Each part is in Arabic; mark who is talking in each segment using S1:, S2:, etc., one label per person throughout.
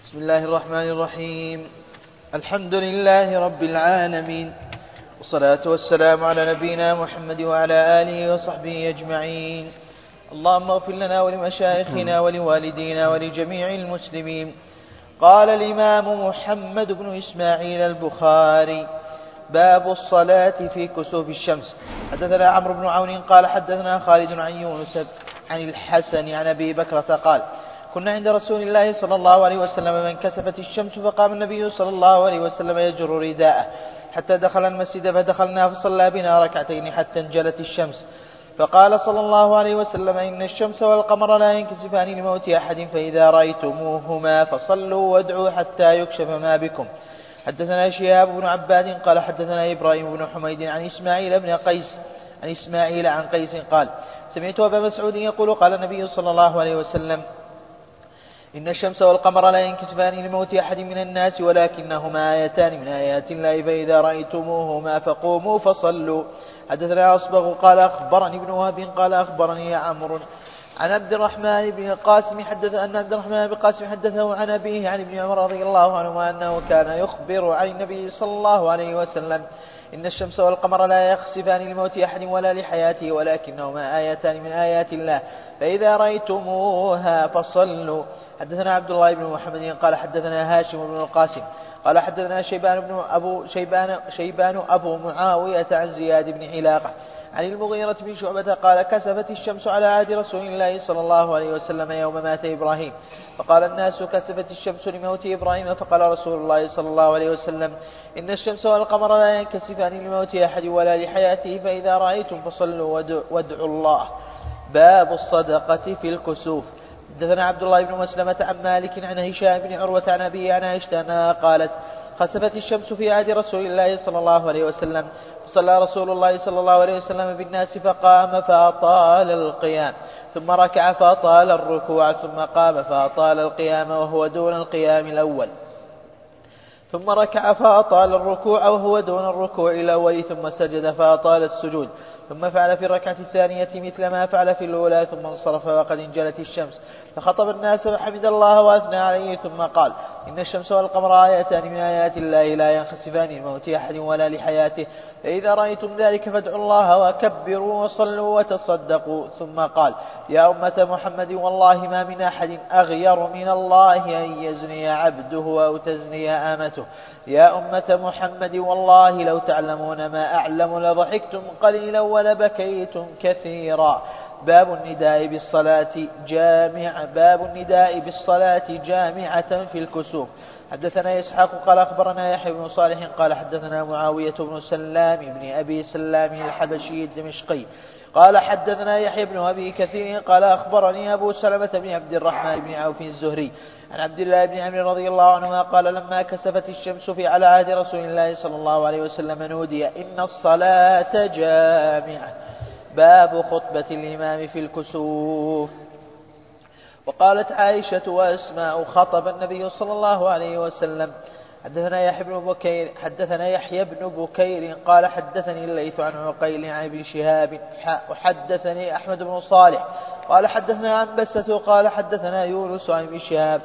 S1: بسم الله الرحمن الرحيم. الحمد لله رب العالمين، والصلاة والسلام على نبينا محمد وعلى آله وصحبه أجمعين. اللهم اغفر لنا ولمشايخنا ولوالدينا ولجميع المسلمين. قال الإمام محمد بن إسماعيل البخاري: باب الصلاة في كسوف الشمس. حدثنا عمرو بن عون قال حدثنا خالد عن يونس عن الحسن عن أبي بكرة قال: كنا عند رسول الله صلى الله عليه وسلم فانكسفت الشمس، فقام النبي صلى الله عليه وسلم يجر رداءه حتى دخل المسجد، فدخلنا فصلى بنا ركعتين حتى انجلت الشمس، فقال صلى الله عليه وسلم: إن الشمس والقمر لا ينكسفان لموت أحد، فإذا رأيتموهما فصلوا وادعوا حتى يكشف ما بكم. حدثنا شهاب بن عباد قال حدثنا إبراهيم بن حميد عن إسماعيل عن قيس قال: سمعت أبا مسعود يقول: قال النبي صلى الله عليه وسلم: إن الشمس والقمر لا ينكسفان لموت أحد من الناس، ولكنهما آيتان من آيات الله، فإذا رأيتموهما فقوموا فصلوا. حدثنا أصبغ قال أخبرني ابن وهب قال أخبرني عمرو عن عبد الرحمن بن القاسم حدثه عن أبيه عن ابن عمر رضي الله عنهما أنه كان يخبر عن النبي صلى الله عليه وسلم: إن الشمس والقمر لا يخسفان لموت أحد ولا لحياته، ولكنهما آيتان من آيات الله، فإذا رأيتموها فصلوا. حدثنا عبد الله بن محمد قال حدثنا هاشم بن القاسم قال حدثنا شيبان أبو معاوية عن زياد بن علاقة عن المغيرة بن شعبة قال: كسفت الشمس على عهد رسول الله صلى الله عليه وسلم يوم مات إبراهيم، فقال الناس: كسفت الشمس لموت إبراهيم، فقال رسول الله صلى الله عليه وسلم: إن الشمس والقمر لا ينكسفان لموت أحد ولا لحياته، فإذا رأيتم فصلوا وادعوا الله. باب الصدقة في الكسوف. حدثنا عبد الله بن مسلمة عن مالك عن هشام بن عروة عن أبيه عن عائشة أنها قالت: خسفت الشمس في عهد رسول الله صلى الله عليه وسلم، فصلى رسول الله صلى الله عليه وسلم بالناس، فقام فأطال القيام، ثم ركع فأطال الركوع، ثم قام فأطال القيام وهو دون القيام الأول، ثم ركع فأطال الركوع وهو دون الركوع الأول، ثم سجد فأطال السجود، ثم فعل في الركعة الثانية مثل ما فعل في الأولى، ثم انصرف وقد انجلت الشمس، فخطب الناس فحمد الله وأثنى عليه، ثم قال: إن الشمس والقمر آيتان من آيات الله لا ينخسفان لموت أحد ولا لحياته، فإذا رأيتم ذلك فادعوا الله وكبروا وصلوا وتصدقوا. ثم قال: يا أمة محمد، والله ما من أحد أغير من الله أن يزني عبده أو تزني آمته. يا أمة محمد، والله لو تعلمون ما أعلم لضحكتم قليلا ولبكيتم كثيرا. باب النداء بالصلاة جامعة في الكسوف. حدثنا إسحاق قال أخبرنا يحيى بن صالح قال حدثنا معاوية بن سلام بن أبي سلام الحبشي الدمشقي قال حدثنا يحيى بن أبي كثير قال أخبرني أبو سلمة بن عبد الرحمن بن عوف الزهري عن عبد الله بن عمرو رضي الله عنهما قال: لما كسفت الشمس في على عهد رسول الله صلى الله عليه وسلم نودي: إن الصلاة جامعة. باب خطبة الإمام في الكسوف. وقالت عائشة وأسماء: خطب النبي صلى الله عليه وسلم. حدثنا يحيى بن بكير قال حدثني الليث عن عقيل عن ابن شهاب وحدثني أحمد بن صالح قال حدثنا عنبسة قال حدثنا يونس عن ابن شهاب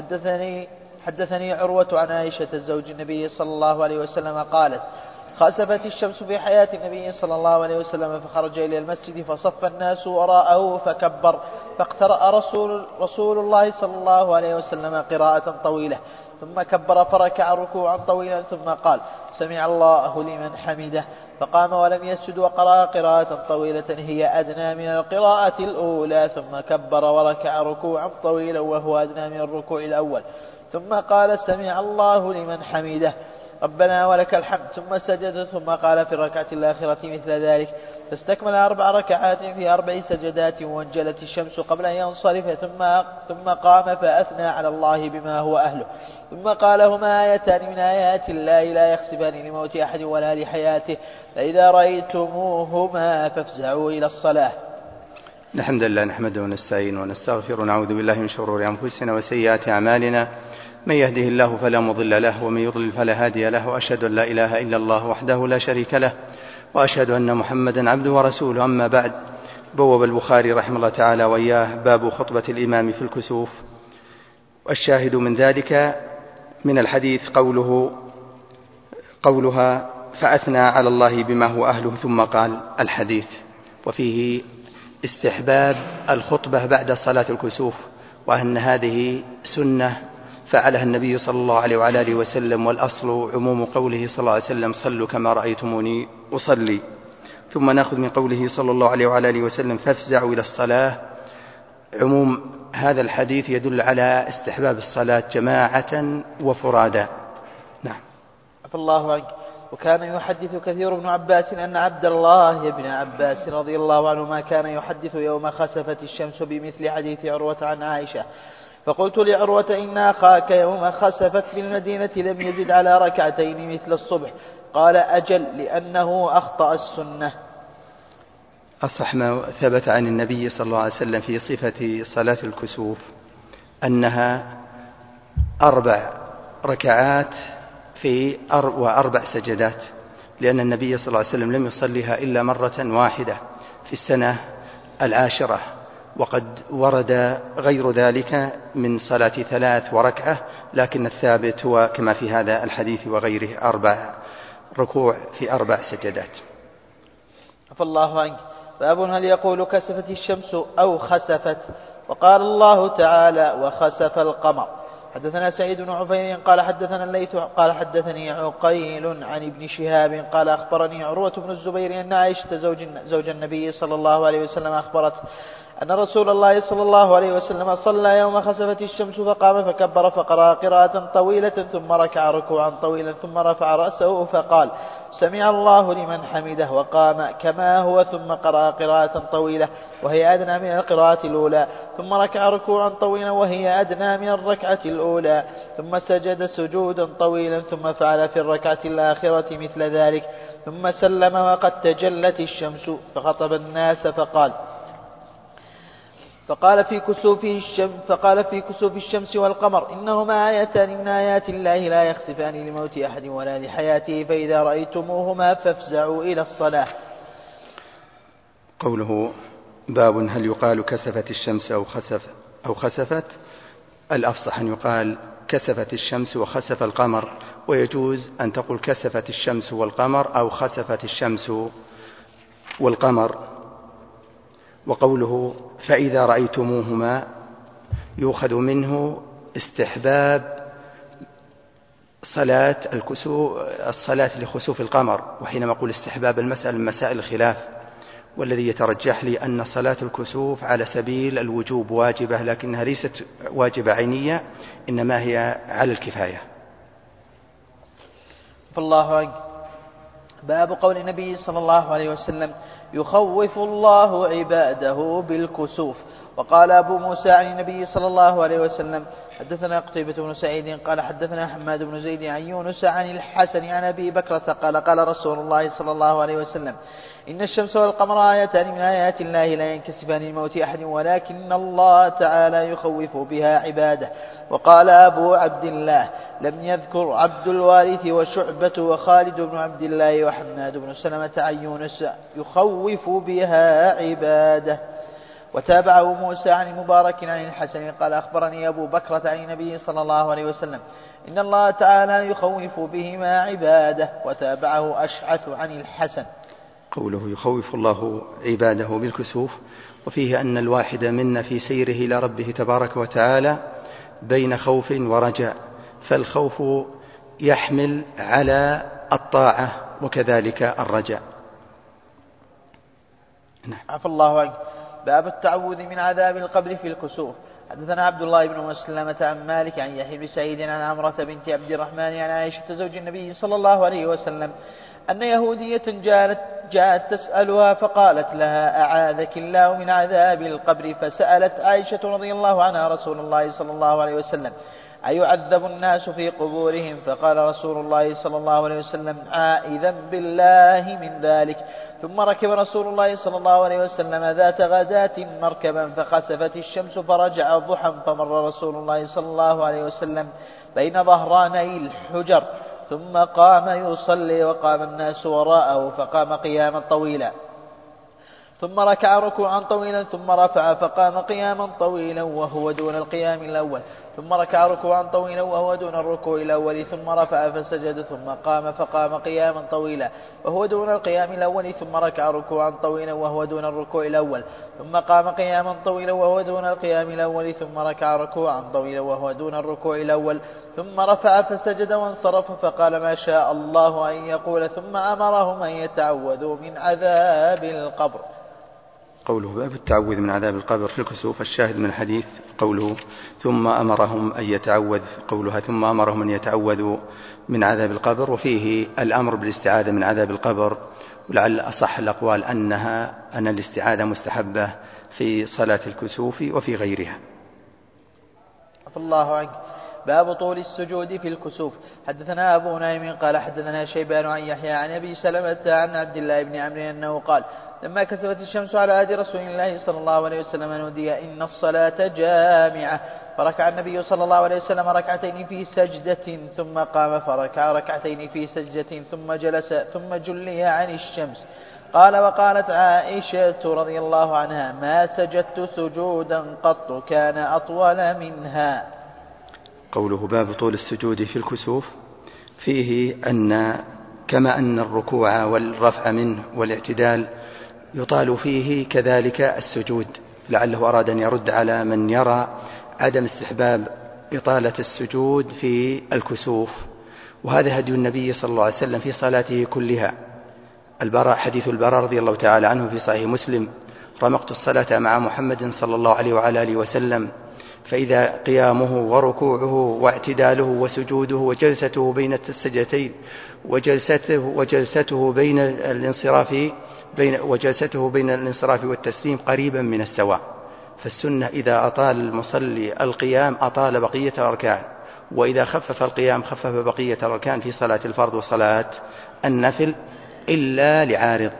S1: حدثني عروة عن عائشة زوج النبي صلى الله عليه وسلم قالت: خسفت الشمس في حياة النبي صلى الله عليه وسلم، فخرج إلى المسجد فصف الناس وراءه فكبر، فاقترأ رسول الله صلى الله عليه وسلم قراءة طويلة، ثم كبر فركع ركوعا طويلا، ثم قال: سمع الله لمن حمده، فقام ولم يسجد وقرأ قراءة طويلة هي أدنى من القراءة الأولى، ثم كبر وركع ركوعا طويلا وهو أدنى من الركوع الأول، ثم قال: سمع الله لمن حمده ربنا ولك الحمد، ثم سجد، ثم قال في الركعة الآخرة مثل ذلك، فاستكمل 4 ركعات في 4 سجدات، وانجلت الشمس قبل أن ينصرف، ثم قام فأثنى على الله بما هو أهله، ثم قال: هما آيتان من آيات الله لا يخسفان لموت أحد ولا لحياته، فإذا رأيتموهما فافزعوا إلى الصلاة.
S2: الحمد لله نحمده ونستعينه ونستغفره ونعوذ بالله من شرور أنفسنا وسيئات أعمالنا، من يهده الله فلا مضل له ومن يضلل فلا هادي له، وأشهد أن لا إله إلا الله وحده لا شريك له، وأشهد أن محمدا عبده ورسوله. أما بعد، بوب البخاري رحمه الله تعالى وإياه باب خطبة الإمام في الكسوف. والشاهد من ذلك من الحديث قولها فأثنى على الله بما هو أهله ثم قال الحديث. وفيه استحباب الخطبة بعد صلاة الكسوف، وأن هذه سنة فعلها النبي صلى الله عليه وعلى آله وسلم، والأصل عموم قوله صلى الله عليه وسلم صلوا كما رأيتموني أصلي. ثم نأخذ من قوله صلى الله عليه وعلى آله وسلم فافزعوا إلى الصلاة. عموم هذا الحديث يدل على استحباب الصلاة جماعة وفرادا. نعم.
S1: عفى الله عنك. وكان يحدث كثير بن عباس أن عبد الله بن عباس رضي الله عنهما كان يحدث يوم خسفت الشمس بمثل حديث عروة عن عائشة، فقلت لعروة إن أخاك يوم خسفت بالمدينة لم يزد على ركعتين مثل الصبح، قال أجل لأنه أخطأ السنة.
S2: أصح ما ثبت عن النبي صلى الله عليه وسلم في صفة صلاة الكسوف أنها 4 ركعات في 4 سجدات، لأن النبي صلى الله عليه وسلم لم يصليها إلا مرة واحدة في السنة 10، وقد ورد غير ذلك من صلاة 3 وركعة، لكن الثابت هو كما في هذا الحديث وغيره 4 ركوع في 4 سجدات.
S1: عفى الله عنك. باب هل يقول كسفت الشمس أو خسفت؟ وقال الله تعالى وخسف القمر. حدثنا سعيد بن عفير قال حدثنا الليث قال حدثني عقيل عن ابن شهاب قال أخبرني عروة بن الزبير أن عائشة زوج النبي صلى الله عليه وسلم أخبرت أن رسول الله صلى الله عليه وسلم صلى يوم خسفت الشمس فقام فكبر فقرأ قراءة طويلة ثم ركع ركوعا طويلا ثم رفع رأسه فقال سمع الله لمن حمده، وقام كما هو ثم قرأ قراءة طويلة وهي أدنى من القراءة الأولى، ثم ركع ركوعا طويلا وهي أدنى من الركعة الأولى، ثم سجد سجودا طويلا ثم فعل في الركعة الآخرة مثل ذلك، ثم سلم وقد تجلت الشمس فخطب الناس فقال في كسوف الشمس والقمر إنهما آيتان من آيات الله لا يخسفان لموت أحد ولا لحياته، فإذا رأيتموهما فافزعوا إلى الصلاة.
S2: قوله باب هل يقال كسفت الشمس أو خسفت؟ الأفصح أن يقال كسفت الشمس وخسف القمر، ويجوز أن تقول كسفت الشمس والقمر أو خسفت الشمس والقمر. وقوله فإذا رأيتموهما يؤخذ منه استحباب الصلاة لخسوف القمر. وحينما أقول استحباب المسألة من مسائل الخلاف، والذي يترجح لي أن صلاة الكسوف على سبيل الوجوب واجبة، لكنها ليست واجبة عينية، إنما هي على الكفاية.
S1: فالله عنك. باب قول النبي صلى الله عليه وسلم يخوف الله عباده بالكسوف. وقال أبو موسى عن النبي صلى الله عليه وسلم حدثنا قتيبة بن سعيد قال حدثنا حماد بن زيد عن يونس عن الحسن عن أبي بكرة قال قال رسول الله صلى الله عليه وسلم إن الشمس والقمر آيتان من آيات الله لا ينكسفان لموت أحد ولكن الله تعالى يخوف بها عباده. وقال أبو عبد الله لم يذكر عبد الوارث وشعبة وخالد بن عبد الله وحماد بن سلمة عن يونس يخوف بها عباده. وتابعه موسى عن مبارك عن الحسن قال أخبرني أبو بكرة عن النبي صلى الله عليه وسلم إن الله تعالى يخوف بهما عباده. وتابعه أشعث عن الحسن.
S2: قوله يخوف الله عباده بالكسوف، وفيه أن الواحد منا في سيره إلى ربه تبارك وتعالى بين خوف ورجاء، فالخوف يحمل على الطاعة وكذلك الرجاء.
S1: عفى الله عنك. باب التعوذ من عذاب القبر في الكسوف. حدثنا عبد الله بن مسلمة عن مالك عن يحيى بن سعيد عن عمرة بنت عبد الرحمن عن عائشة زوج النبي صلى الله عليه وسلم أن يهودية جاءت تسألها فقالت لها أعاذك الله من عذاب القبر، فسألت عائشة رضي الله عنها رسول الله صلى الله عليه وسلم أيعذب الناس في قبورهم؟ فقال رسول الله صلى الله عليه وسلم عائذا بالله من ذلك. ثم ركب رسول الله صلى الله عليه وسلم ذات غداة مركبا فخسفت الشمس فرجع ضحى، فمر رسول الله صلى الله عليه وسلم بين ظهراني الحجر ثم قام يصلي وقام الناس وراءه، فقام قياما طويلا ثم ركع ركوعا طويلا ثم رفع فقام قياما طويلا وهو دون القيام الأول ثم ركع ركوعا طويلا وهو دون الركوع الأول ثم رفع فسجد ثم قام فقام قياما طويلا وهو دون القيام الأول ثم ركع ركوعا طويلا وهو دون الركوع الأول ثم قام قياما طويلا وهو دون القيام الأول ثم ركع ركوعا طويلا وهو دون الركوع الأول ثم رفع فسجد وانصرف فقال ما شاء الله أن يقول ثم أمرهم أن يتعوذوا من عذاب القبر.
S2: قوله باب التعوذ من عذاب القبر في الكسوف. الشاهد من الحديث قوله ثم أمرهم أن يتعوذ، قولها ثم أمرهم أن يتعوذوا من عذاب القبر، وفيه الأمر بالاستعاذة من عذاب القبر، ولعل أصح الأقوال أن الاستعاذة مستحبة في صلاة الكسوف وفي غيرها.
S1: الله عنك. باب طول السجود في الكسوف. حدثنا أبو نعيم قال حدثنا شيبان عن يحيى عن أبي سلمة عن عبد الله بن عمرو أنه قال لما كسفت الشمس على عهد رسول الله صلى الله عليه وسلم نودي إن الصلاة جامعة، فركع النبي صلى الله عليه وسلم ركعتين في سجدة ثم قام فركع ركعتين في سجدة ثم جلس ثم جلي عن الشمس. قال وقالت عائشة رضي الله عنها ما سجدت سجودا قط كان أطول منها.
S2: قوله باب طول السجود في الكسوف فيه أن كما أن الركوع والرفع منه والاعتدال يطال فيه كذلك السجود، لعله أراد أن يرد على من يرى عدم استحباب إطالة السجود في الكسوف، وهذا هدي النبي صلى الله عليه وسلم في صلاته كلها. حديث البراء رضي الله تعالى عنه في صحيح مسلم رمقت الصلاة مع محمد صلى الله عليه وعلى آله وسلم فإذا قيامه وركوعه واعتداله وسجوده وجلسته بين السجدتين وجلسته بين الانصراف والتسليم قريبا من السواء. فالسنة إذا أطال المصلي القيام أطال بقية الأركان، وإذا خفف القيام خفف بقية الأركان في صلاة الفرض وصلاة النفل إلا لعارض.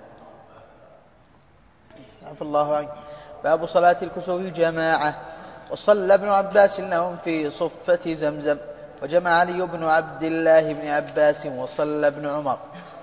S1: الله عنه. باب صلاة الكسوف جماعة. وصلى ابن عباس لهم في صفة زمزم، وجمع علي بن عبد الله بن عباس وصلى ابن عمر.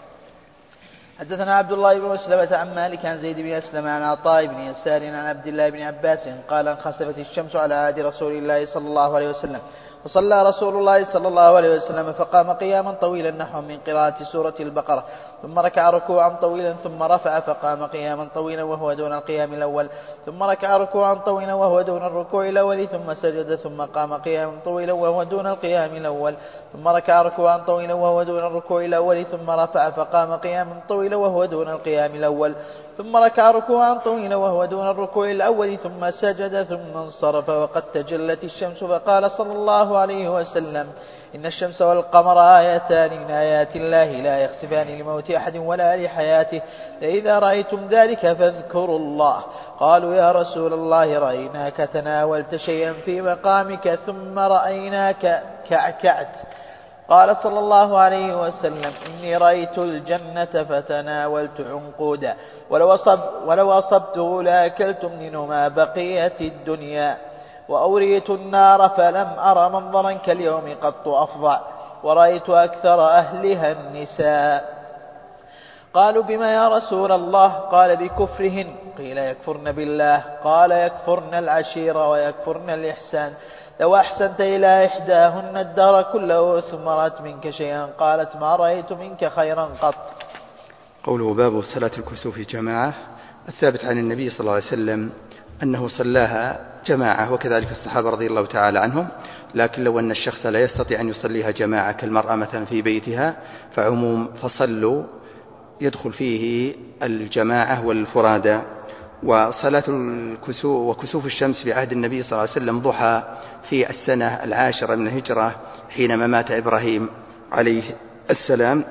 S1: حدثنا عبد الله بن مسلمة عن مالك عن زيد بن أسلم عن عطاء بن يسار عن عبد الله بن عباس قال انخسفت الشمس على عهد رسول الله صلى الله عليه وسلم فصلى رسول الله صلى الله عليه وسلم فقام قياما طويلا نحو من قراءة سورة البقرة ثم ركع ركوعا طويلا ثم رفع فقام قياما طويلا وهو دون القيام الأول ثم ركع ركوعا طويلا وهو دون الركوع الأول ثم سجد ثم قام قياما طويلا وهو دون القيام الأول ثم ركع ركوعا طويلا وهو دون الركوع الأول ثم رفع فقام قياما طويلا وهو دون القيام الأول ثم ركع ركوعا طويلا وهو دون الركوع الأول ثم سجد ثم انصرف وقد تجلت الشمس فقال صلى الله عليه وسلم إن الشمس والقمر آيتان من آيات الله لا يخسفان لموت أحد ولا لحياته فإذا رأيتم ذلك فاذكروا الله. قالوا يا رسول الله رأيناك تناولت شيئا في مقامك ثم رأيناك كعكعت. قال صلى الله عليه وسلم إني رأيت الجنة فتناولت عنقودا ولو أصبته لأكلت منهما بقية الدنيا وأوريت النار فلم أر منظرا كاليوم قط أفظع ورأيت أكثر أهلها النساء. قالوا بما يا رسول الله؟ قال بكفرهن. قيل يكفرن بالله؟ قال يكفرن العشير ويكفرن الإحسان. لو أحسنت إلى إحداهن الدار كله ثم رأت منك شيئا قالت ما رأيت منك خيرا قط.
S2: قوله باب صلاة الكسوف جماعة. الثابت عن النبي صلى الله عليه وسلم أنه صلاها جماعة وكذلك الصحابة رضي الله تعالى عنهم، لكن لو أن الشخص لا يستطيع أن يصليها جماعة كالمرأة مثلا في بيتها فصلوا يدخل فيه الجماعة والفرادى. وصلاة الكسوف وكسوف الشمس في عهد النبي صلى الله عليه وسلم ضحى في السنة 10 من الهجرة حينما مات إبراهيم عليه السلام.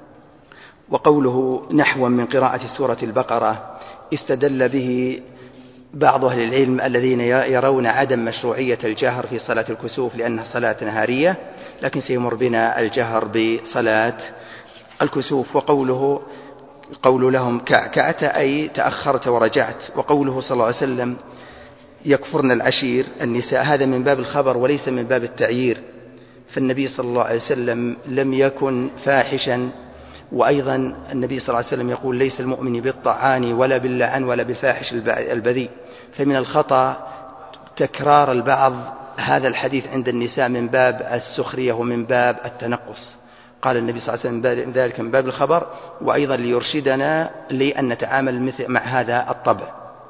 S2: وقوله نحو من قراءة سورة البقرة استدل به بعض أهل العلم الذين يرون عدم مشروعية الجهر في صلاة الكسوف لأنها صلاة نهارية، لكن سيمر بنا الجهر بصلاة الكسوف. قول لهم كعكعت أي تأخرت ورجعت. وقوله صلى الله عليه وسلم يكفرن العشير النساء، هذا من باب الخبر وليس من باب التعيير، فالنبي صلى الله عليه وسلم لم يكن فاحشا وأيضا النبي صلى الله عليه وسلم يقول ليس المؤمن بالطعان ولا باللعن ولا بالفاحش البذيء. فمن الخطأ تكرار البعض هذا الحديث عند النساء من باب السخرية ومن باب التنقص. قال النبي صلى الله عليه وسلم ذلك من باب الخبر، وأيضا ليرشدنا لأن نتعامل مع هذا الطبع.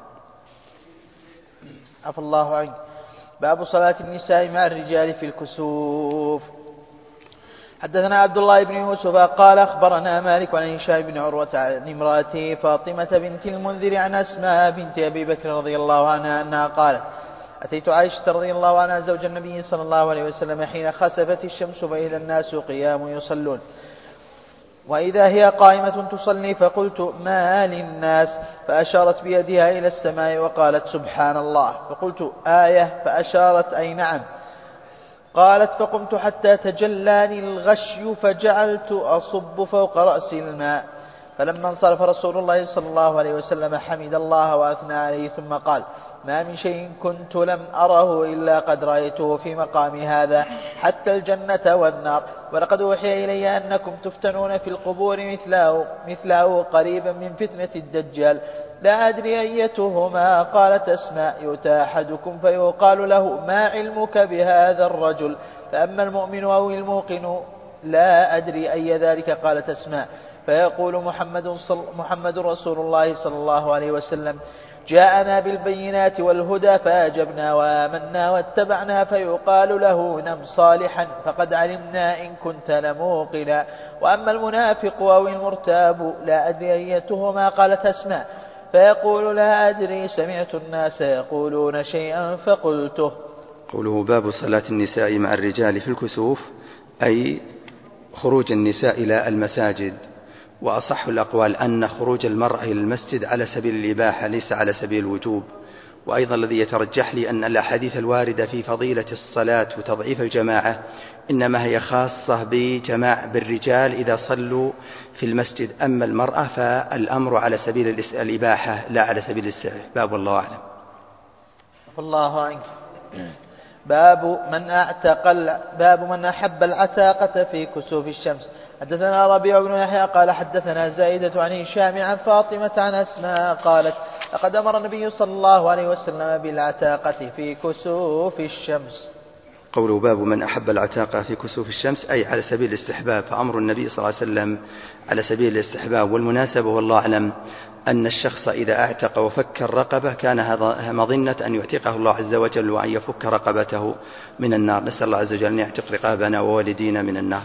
S1: عفى الله عنك. باب صلاة النساء مع الرجال في الكسوف. حدثنا عبد الله بن يوسف قال أخبرنا مالك عن هشام بن عروة عن امرأته فاطمة بنت المنذر عن أسماء بنت أبي بكر رضي الله عنها أنها قالت أتيت عائشة رضي الله عنها زوج النبي صلى الله عليه وسلم حين خسفت الشمس فإذا الناس قيام يصلون وإذا هي قائمة تصلي، فقلت ما للناس؟ فأشارت بيدها إلى السماء وقالت سبحان الله، فقلت آية؟ فأشارت أي نعم. قالت فقمت حتى تجلاني الغشي فجعلت أصب فوق رأسي الماء، فلما انصرف رسول الله صلى الله عليه وسلم حمد الله وأثنى عليه ثم قال ما من شيء كنت لم أره إلا قد رأيته في مقام هذا حتى الجنة والنار، ولقد أوحي إلي أنكم تفتنون في القبور مثله قريبا من فتنة الدجال، لا أدري أيتهما. قالت أسماء يؤتى أحدكم فيقال له ما علمك بهذا الرجل، فأما المؤمن أو الموقن لا أدري أي ذلك. قالت أسماء فيقول محمد رسول الله صلى الله عليه وسلم جاءنا بالبينات والهدى فأجبنا وآمنا واتبعنا، فيقال له نم صالحا فقد علمنا إن كنت لموقنا. وأما المنافق أو المرتاب لا أدري أيتهما. قالت أسماء فيقول لا أدري سمعت الناس يقولون شيئا فقلته.
S2: قوله باب صلاة النساء مع الرجال في الكسوف أي خروج النساء إلى المساجد، وأصح الأقوال أن خروج المرأة إلى المسجد على سبيل الإباحة ليس على سبيل الوجوب. وأيضا الذي يترجح لي أن الأحاديث الواردة في فضيلة الصلاة وتضعيف الجماعة إنما هي خاصة بالرجال إذا صلوا في المسجد، أما المرأة فالأمر على سبيل الإباحة لا على سبيل الاستحباب، والله أعلم.
S1: الله عنك. باب من أحب العتاقة في كسوف الشمس. حدثنا ربيع بن يحيى قال حدثنا زائدة عن هشام عن فاطمة عن أسماء قالت لقد أمر النبي صلى الله عليه وسلم بالعتاقة في كسوف الشمس.
S2: قوله باب من أحب العتاقة في كسوف الشمس أي على سبيل الاستحباب، فأمر النبي صلى الله عليه وسلم على سبيل الاستحباب. والمناسبة والله أعلم أن الشخص إذا اعتق وفك الرقبة كان هذا مظنة أن يعتقه الله عز وجل وأن يفك رقبته من النار. نسأل الله عز وجل أن يعتق رقابنا ووالدينا من النار.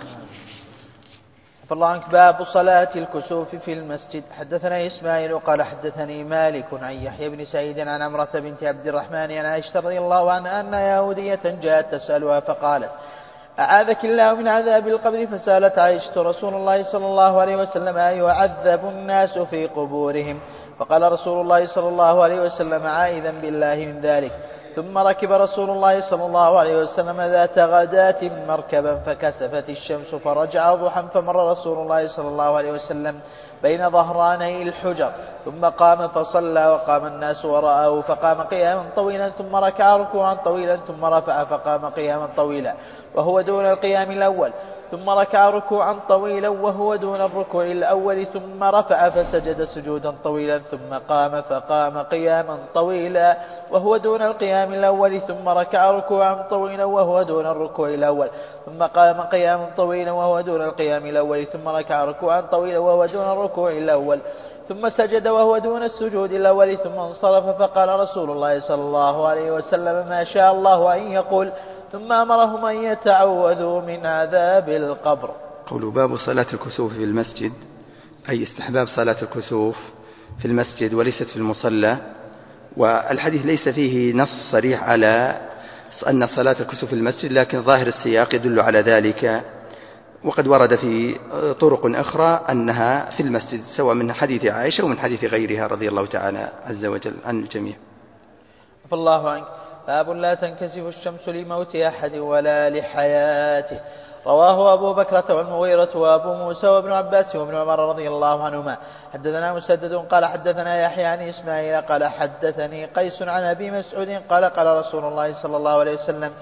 S1: فالله عنك. باب صلاة الكسوف في المسجد. حدثنا إسماعيل قال حدثني مالك عن يحيى بن سعيد عن عمرة بنت عبد الرحمن عن عائشة رضي الله عنها أن يهودية جاءت تسألها فقالت أعاذك الله من عذاب القبر، فسألت عائشة رسول الله صلى الله عليه وسلم أيعذب الناس في قبورهم؟ فقال رسول الله صلى الله عليه وسلم عائذا بالله من ذلك. ثم ركب رسول الله صلى الله عليه وسلم ذات غداة مركبا فكسفت الشمس فرجع ضحى، فمر رسول الله صلى الله عليه وسلم بين ظهراني الحجر ثم قام فصلى وقام الناس وراءه، فقام قياما طويلا ثم ركع ركوعا طويلا ثم رفع فقام قياما طويلا وهو دون القيام الأول، ثم ركع ركوعا طويلا وهو دون الركوع الأول، ثم رفع فسجد سجودا طويلا ثم قام فقام قياما طويلا وهو دون القيام الأول، ثم ركع ركوعا طويلا وهو دون الركوع الأول، ثم قام قياما طويلا وهو دون القيام الأول، ثم ركع ركوعا طويلا وهو دون الركوع الأول، ثم سجد وهو دون السجود الأول، ثم انصرف. فقال رسول الله صلى الله عليه وسلم ما شاء الله أن يقول، ثم أمرهم أن يتعوذوا من عذاب القبر.
S2: قول باب صلاة الكسوف في المسجد أي استحباب صلاة الكسوف في المسجد وليست في المصلى. والحديث ليس فيه نص صريح على أن صلاة الكسوف في المسجد، لكن ظاهر السياق يدل على ذلك، وقد ورد في طرق أخرى أنها في المسجد، سواء من حديث عائشة ومن حديث غيرها رضي الله تعالى عز وجل عن الجميع.
S1: فالله عنك. باب لا تنكسف الشمس لموت أحد ولا لحياته. رواه أبو بكرة والمغيرة وأبو موسى وابن عباس وابن عمر رضي الله عنهما. حدثنا مسدد قال حدثنا يحيى عن إسماعيل قال حدثني قيس عن أبي مسعود قال قال رسول الله صلى الله عليه وسلم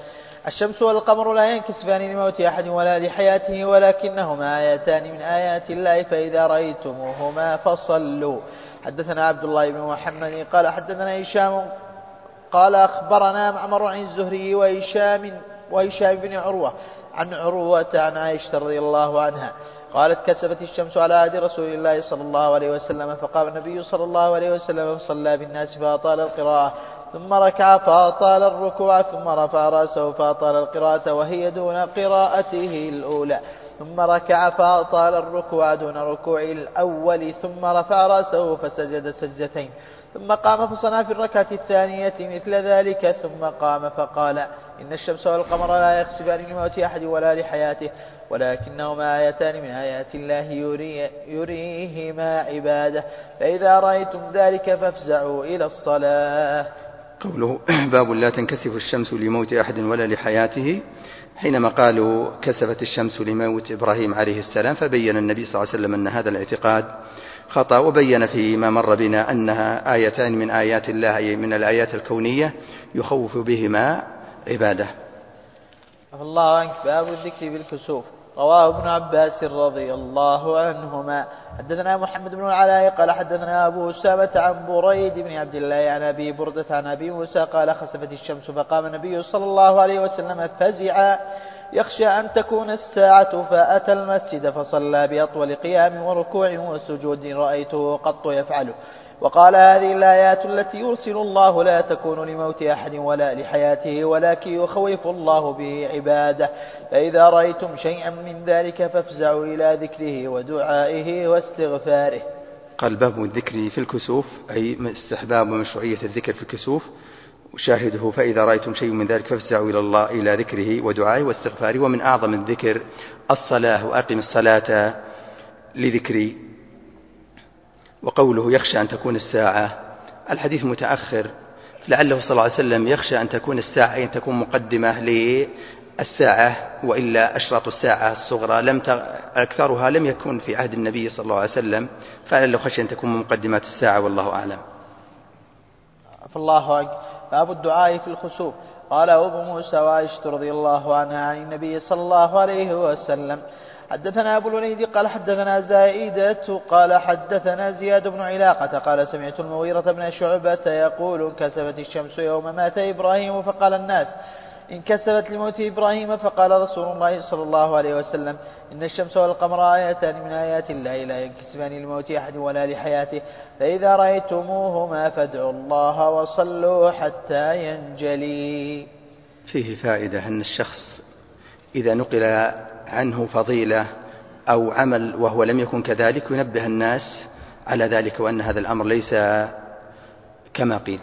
S1: الشمس والقمر لا ينكسفان لموت أحد ولا لحياته ولكنهما آيتان من آيات الله فإذا رأيتموهما فصلوا. حدثنا عبد الله بن محمد قال حدثنا هشام قال أخبرنا معمر عن الزهري وهشام بن عروة عن عروة عن عائشة رضي الله عنها قالت كسفت الشمس على عهد رسول الله صلى الله عليه وسلم فقام النبي صلى الله عليه وسلم فصلى بالناس فأطال القراءة ثم ركع فأطال الركوع ثم رفع رأسه فأطال القراءة وهي دون قراءته الأولى ثم ركع فأطال الركوع دون ركوع الأول ثم رفع رأسه فسجد سجدتين ثم قام فصنع في الركعة الثانية مثل ذلك ثم قام فقال إن الشمس والقمر لا يخسفان لموت أحد ولا لحياته ولكنهما آيتان من آيات الله يريهما عباده فإذا رأيتم ذلك فافزعوا إلى الصلاة.
S2: قوله باب لا تنكسف الشمس لموت أحد ولا لحياته، حينما قالوا كسفت الشمس لموت إبراهيم عليه السلام فبين النبي صلى الله عليه وسلم أن هذا الاعتقاد خطأ، وبين فيما مر بنا أنها آيتان من آيات الله أي من الآيات الكونية يخوف بهما عباده.
S1: الله عنك. باب الذكر بالكسوف. رواه ابن عباس رضي الله عنهما. حدثنا محمد بن العلاء قال حدثنا أبو أسامة عن بريد بن عبد الله عن أبي بردة عن أبي موسى قال خسفت الشمس فقام النبي صلى الله عليه وسلم فزعا يخشى أن تكون الساعة فأتى المسجد فصلى بأطول قيام وركوع وسجود رأيته قط يفعله وقال هذه الآيات التي يرسل الله لا تكون لموت أحد ولا لحياته ولكن يخوف الله به عباده فإذا رأيتم شيئا من ذلك فافزعوا إلى ذكره ودعائه واستغفاره.
S2: قال باب الذكر في الكسوف أي استحباب ومشروعية الذكر في الكسوف، وشاهده فإذا رأيتم شيء من ذلك فافزعوا إلى الله إلى ذكره ودعائه واستغفاره. ومن أعظم الذكر الصلاة وأقم الصلاة لذكري. وقوله يخشى أن تكون الساعة الحديث متأخر، لعله صلى الله عليه وسلم يخشى أن تكون الساعة أن تكون مقدمة للساعة، وإلا أشراط الساعة الصغرى أكثرها لم يكن في عهد النبي صلى الله عليه وسلم، فلعله خشى أن تكون مقدمات الساعة والله أعلم.
S1: فالله عنك. باب الدعاء في الخسوف. قال أبو موسى وعائشة رضي الله عنها عن النبي صلى الله عليه وسلم. حدثنا أبو الوليد قال حدثنا زائدة قال حدثنا زياد بن علاقة قال سمعت المغيرة بن شعبة يقول انكسفت الشمس يوم مات إبراهيم فقال الناس انكسفت لموت إبراهيم فقال رسول الله صلى الله عليه وسلم إن الشمس والقمر آيتان من آيات الله لا ينكسفان لموت أحد ولا لحياته فإذا رأيتموهما فادعوا الله وصلوا حتى ينجلي.
S2: فيه فائدة أن الشخص إذا نقل عنه فضيلة أو عمل وهو لم يكن كذلك ينبه الناس على ذلك وأن هذا الأمر ليس كما قيل.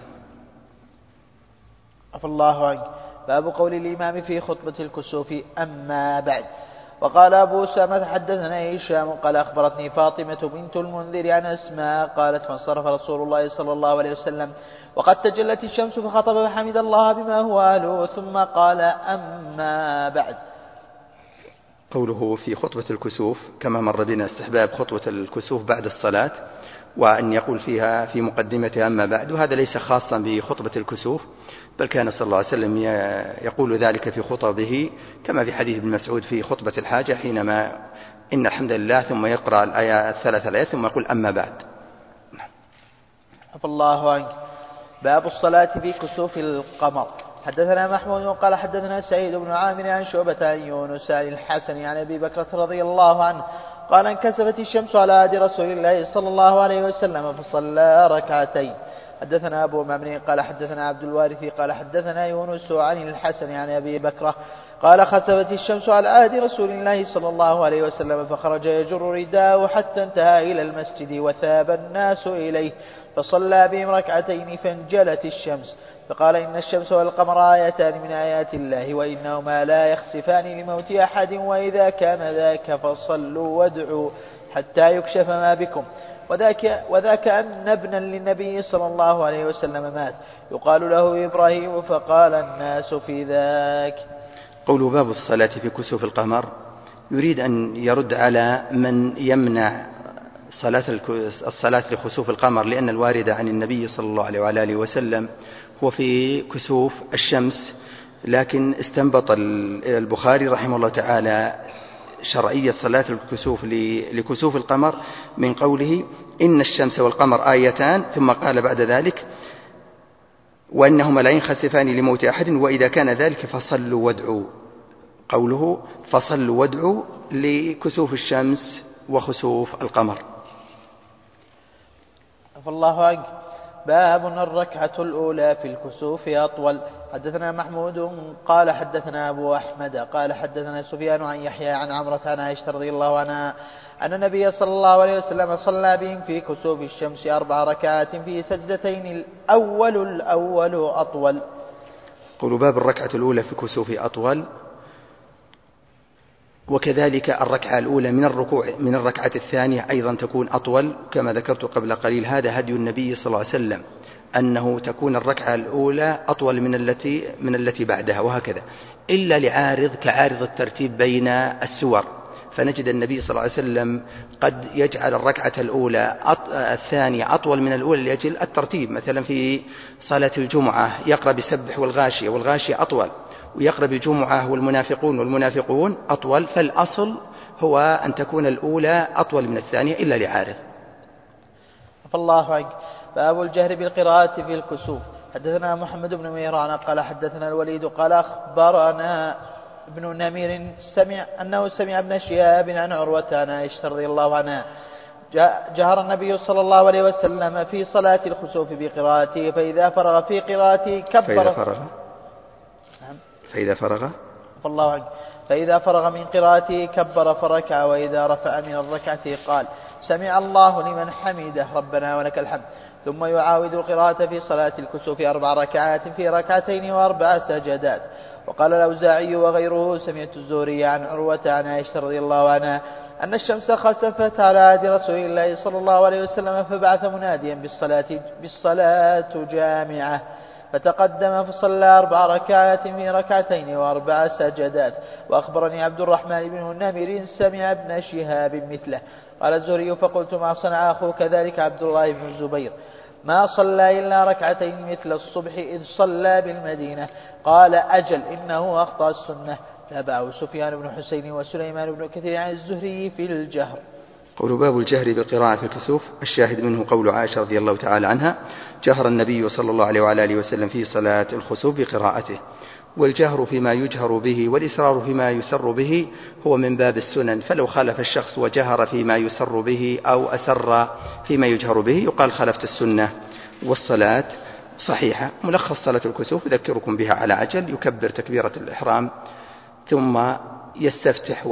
S1: عفى الله عنك. باب قول الإمام في خطبة الكسوف أما بعد. وقال أبو أسامة حدثنا هشام قال أخبرتني فاطمة بنت المنذر عن أسماء قالت فانصرف رسول الله صلى الله عليه وسلم وقد تجلت الشمس فخطب فحمد الله بما هو أهله ثم قال أما بعد.
S2: قوله في خطبة الكسوف كما مر بنا استحباب خطبة الكسوف بعد الصلاة، وأن يقول فيها في مقدمة أما بعد، وهذا ليس خاصا بخطبة الكسوف، بل كان صلى الله عليه وسلم يقول ذلك في خطبه كما في حديث ابن مسعود في خطبة الحاجة حينما إن الحمد لله ثم يقرأ الثلاث الآيات ثم يقول أما بعد.
S1: عفى الله عنك. باب الصلاة في كسوف القمر. حدثنا محمود قال حدثنا سعيد بن عامر عن شعبة عن يونس عن الحسن عن أبي بكرة رضي الله عنه قال انكسفت الشمس على عهد رسول الله صلى الله عليه وسلم فصلى ركعتين. حدثنا أبو معمر قال حدثنا عبد الوارث قال حدثنا يونس عن الحسن عن أبي بكرة قال خسفت الشمس على عهد رسول الله صلى الله عليه وسلم فخرج يجر رداءه حتى انتهى إلى المسجد وثاب الناس إليه فصلى بهم ركعتين فانجلت الشمس فقال إن الشمس والقمر آيتان من آيات الله وإنهما لا يخسفان لموت أحد وإذا كان ذاك فصلوا وادعوا حتى يكشف ما بكم. وذاك أن ابنا للنبي صلى الله عليه وسلم مات يقال له إبراهيم فقال الناس في ذاك.
S2: قول باب الصلاة في كسوف القمر يريد أن يرد على من يمنع الصلاة لخسوف القمر، لأن الوارد عن النبي صلى الله عليه وآله وسلم هو في كسوف الشمس لكن استنبط البخاري رحمه الله تعالى شرعية صلاة الكسوف لكسوف القمر من قوله إن الشمس والقمر آيتان، ثم قال بعد ذلك وإنهما لا ينخسفان لموت أحد وإذا كان ذلك فصلوا وادعوا. قوله فصلوا وادعوا لكسوف الشمس وخسوف القمر.
S1: فالله عنك. باب الركعة الأولى في الكسوف أطول. حدثنا محمود قال حدثنا أبو أحمد قال حدثنا سفيان عن يحيى عن عمرة عن عائشة رضي الله عنها أن النبي صلى الله عليه وسلم صلى بهم في كسوف الشمس 4 ركعات في سجدتين الأول أطول.
S2: قول باب الركعة الأولى في كسوف أطول. وكذلك الركعة الأولى من الركوع من الركعة الثانية أيضا تكون أطول كما ذكرت قبل قليل. هذا هدي النبي صلى الله عليه وسلم أنه تكون الركعة الأولى أطول من التي بعدها وهكذا، إلا لعارض كعارض الترتيب بين السور، فنجد النبي صلى الله عليه وسلم قد يجعل الركعة الأولى الثانية أطول من الأولى لأجل الترتيب. مثلا في صلاة الجمعة يقرأ بسبح والغاشية أطول، ويقرأ بالجمعة والمنافقون أطول، فالأصل هو أن تكون الأولى أطول من الثانية إلا لعارض.
S1: فالله عنك. باب الجهر بالقراءة في الكسوف. حدثنا محمد بن ميران قال حدثنا الوليد قال أخبرنا ابن نمير أنه سمع ابن شهاب عن عروة عن عائشة رضي الله عنها جهر النبي صلى الله عليه وسلم في صلاة الخسوف بقراءته فإذا فرغ في قراءته كبر. فإذا فرغ من قراءته كبر فركع، وإذا رفع من الركعة قال سمع الله لمن حمده ربنا ولك الحمد، ثم يعاود القراءة في صلاة الكسوف 4 ركعات في 2 ركعتين و4 سجدات. وقال الأوزاعي وغيره سمعت الزهري عن عروة عن عائشة رضي الله عنها أن الشمس خسفت على عهد رسول الله صلى الله عليه وسلم فبعث مناديا بالصلاة جامعة، فتقدم فصلى 4 ركعات في 2 ركعتين و4 سجدات. وأخبرني عبد الرحمن بن النمير سمع ابن شهاب مثله. قال الزهري فقلت ما صنع أخوك ذلك عبد الله بن الزبير؟ ما صلى إلا 2 ركعتين مثل الصبح إذ صلى بالمدينة. قال أجل إنه أخطأ السنة. تابعه سفيان بن حسين وسليمان بن كثير عن الزهري في الجهر.
S2: قول باب الجهر بقراءة في الكسوف. الشاهد منه قول عائشة رضي الله تعالى عنها جهر النبي صلى الله عليه وعلى آله وسلم في صلاة الخسوف بقراءته. والجهر فيما يجهر به والإسرار فيما يسر به هو من باب السنن، فلو خالف الشخص وجهر فيما يسر به أو أسر فيما يجهر به يقال خالفت السنة. والصلاة صحيحة. ملخص صلاة الكسوف أذكركم بها على عجل: يكبر تكبيرة الإحرام ثم يستفتح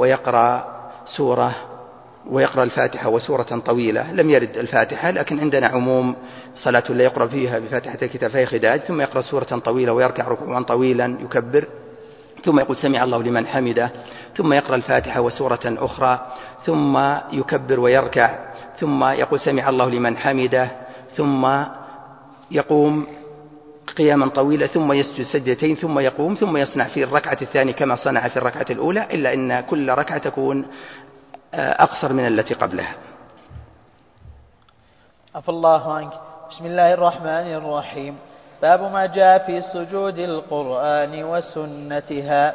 S2: ويقرأ الفاتحة وسورة طويلة. لم يرد الفاتحة، لكن عندنا عموم صلاة لا يقرأ فيها بفاتحة الكتاب فهي خداج، ثم يقرأ سورة طويلة ويركع ركوعا طويلا يكبر، ثم يقول سمع الله لمن حمده، ثم يقرأ الفاتحة وسورة أخرى، ثم يكبر ويركع، ثم يقول سمع الله لمن حمده، ثم يقوم قياما طويلا، ثم يسجد سجدتين، ثم يقوم، ثم يصنع في الركعة الثانية كما صنع في الركعة الأولى، إلا أن كل ركعة تكون أقصر من التي قبلها.
S1: عفى الله عنك. بسم الله الرحمن الرحيم. باب ما جاء في سجود القرآن وسنتها.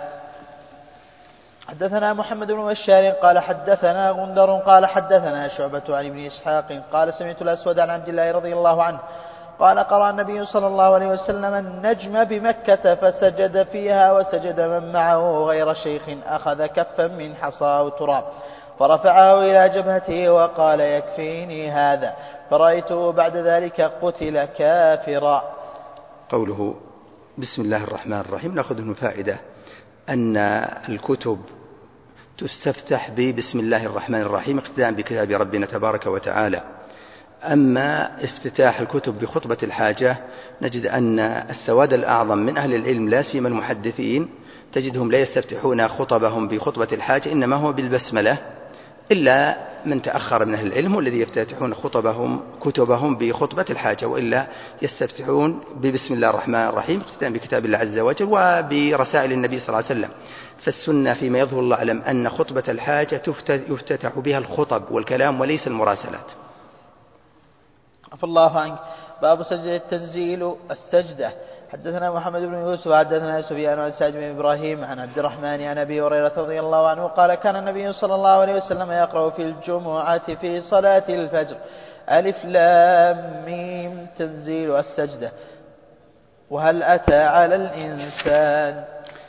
S1: حدثنا محمد بن بشار قال حدثنا غندر قال حدثنا شعبة عن ابن إسحاق قال سمعت الأسود عن عبد الله رضي الله عنه قال قرأ النبي صلى الله عليه وسلم النجم بمكة فسجد فيها وسجد من معه غير شيخ أخذ كفا من حصى أو تراب فرفعه إلى جبهته وقال يكفيني هذا، فرأيته بعد ذلك قتل كافرا.
S2: قوله بسم الله الرحمن الرحيم نأخذ من فائدة أن الكتب تستفتح بسم الله الرحمن الرحيم اقتداء بكتاب ربنا تبارك وتعالى. أما افتتاح الكتب بخطبة الحاجة نجد أن السواد الأعظم من أهل العلم لا سيما المحدثين تجدهم لا يستفتحون خطبهم بخطبة الحاجة، إنما هو بالبسملة، إلا من تأخر من أهل العلم الذي يفتتحون كتبهم بخطبة الحاجة، وإلا يستفتحون ببسم الله الرحمن الرحيم اقتداء بكتاب الله عز وجل وبرسائل النبي صلى الله عليه وسلم. فالسنة فيما يظهر الله أعلم أن خطبة الحاجة يفتتح بها الخطب والكلام وليس المراسلات.
S1: عفى الله عنك. باب سجدة التنزيل السجدة. حدثنا محمد بن يوسف حدثنا سفيان عن سعد بن إبراهيم عن عبد الرحمن عن أبي هريرة رضي الله عنه قال كان النبي صلى الله عليه وسلم يقرأ في الجمعة في صلاة الفجر ألف لام ميم تنزيل السجدة وهل أتى على الإنسان.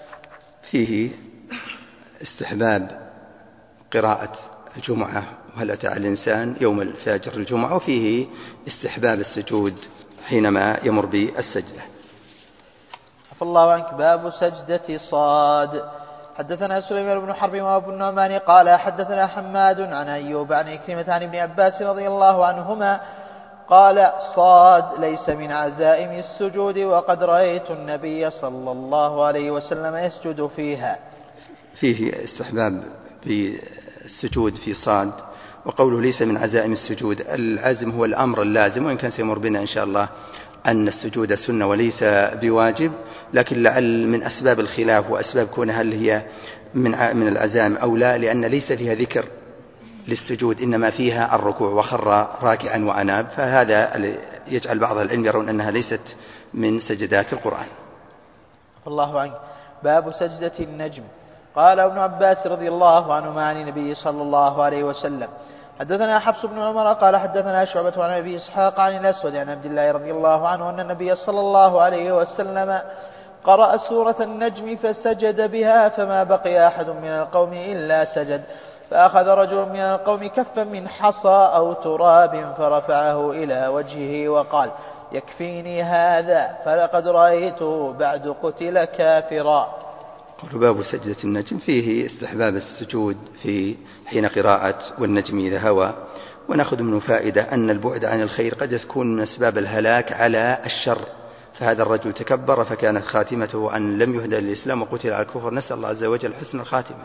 S2: فيه استحباب قراءة الجمعة وهل أتى على الإنسان يوم الفجر الجمعة، وفيه استحباب السجود حينما يمر بالسجدة.
S1: عفى الله عنك. باب سجدة صاد. حدثنا سليمان بن حرب وابو النعمان قال حدثنا حماد عن أيوب عن عكرمة عن ابن عباس رضي الله عنهما قال صاد ليس من عزائم السجود وقد رأيت النبي صلى الله عليه وسلم يسجد فيها.
S2: فيه استحباب بالسجود في صاد، وقوله ليس من عزائم السجود، العزم هو الأمر اللازم، وإن كان سيمر بنا إن شاء الله أن السجود سنة وليس بواجب، لكن لعل من أسباب الخلاف وأسباب كونها هل هي من العزائم أو لا، لأن ليس فيها ذكر للسجود إنما فيها الركوع وخر راكعا وأناب، فهذا يجعل بعض العلم يرون أنها ليست من سجدات القرآن.
S1: الله عنك. باب سجدة النجم. قال ابن عباس رضي الله عنهما عن النبي صلى الله عليه وسلم حدثنا حفص بن عمر قال حدثنا شعبة عن أبي إسحاق عن الأسود عن عبد الله رضي الله عنه أن النبي صلى الله عليه وسلم قرأ سورة النجم فسجد بها فما بقي أحد من القوم إلا سجد، فأخذ رجل من القوم كفا من حصى أو تراب فرفعه إلى وجهه وقال يكفيني هذا فلقد رأيته بعد قتل كافرا.
S2: باب سجدة النجم. فيه استحباب السجود في حين قراءة والنجم إذا هوى، ونأخذ منه فائدة أن البعد عن الخير قد يكون من أسباب الهلاك على الشر، فهذا الرجل تكبر فكانت خاتمته أن لم يهدى للإسلام وقتل على الكفر، نسأل الله عز وجل حسن الخاتمة.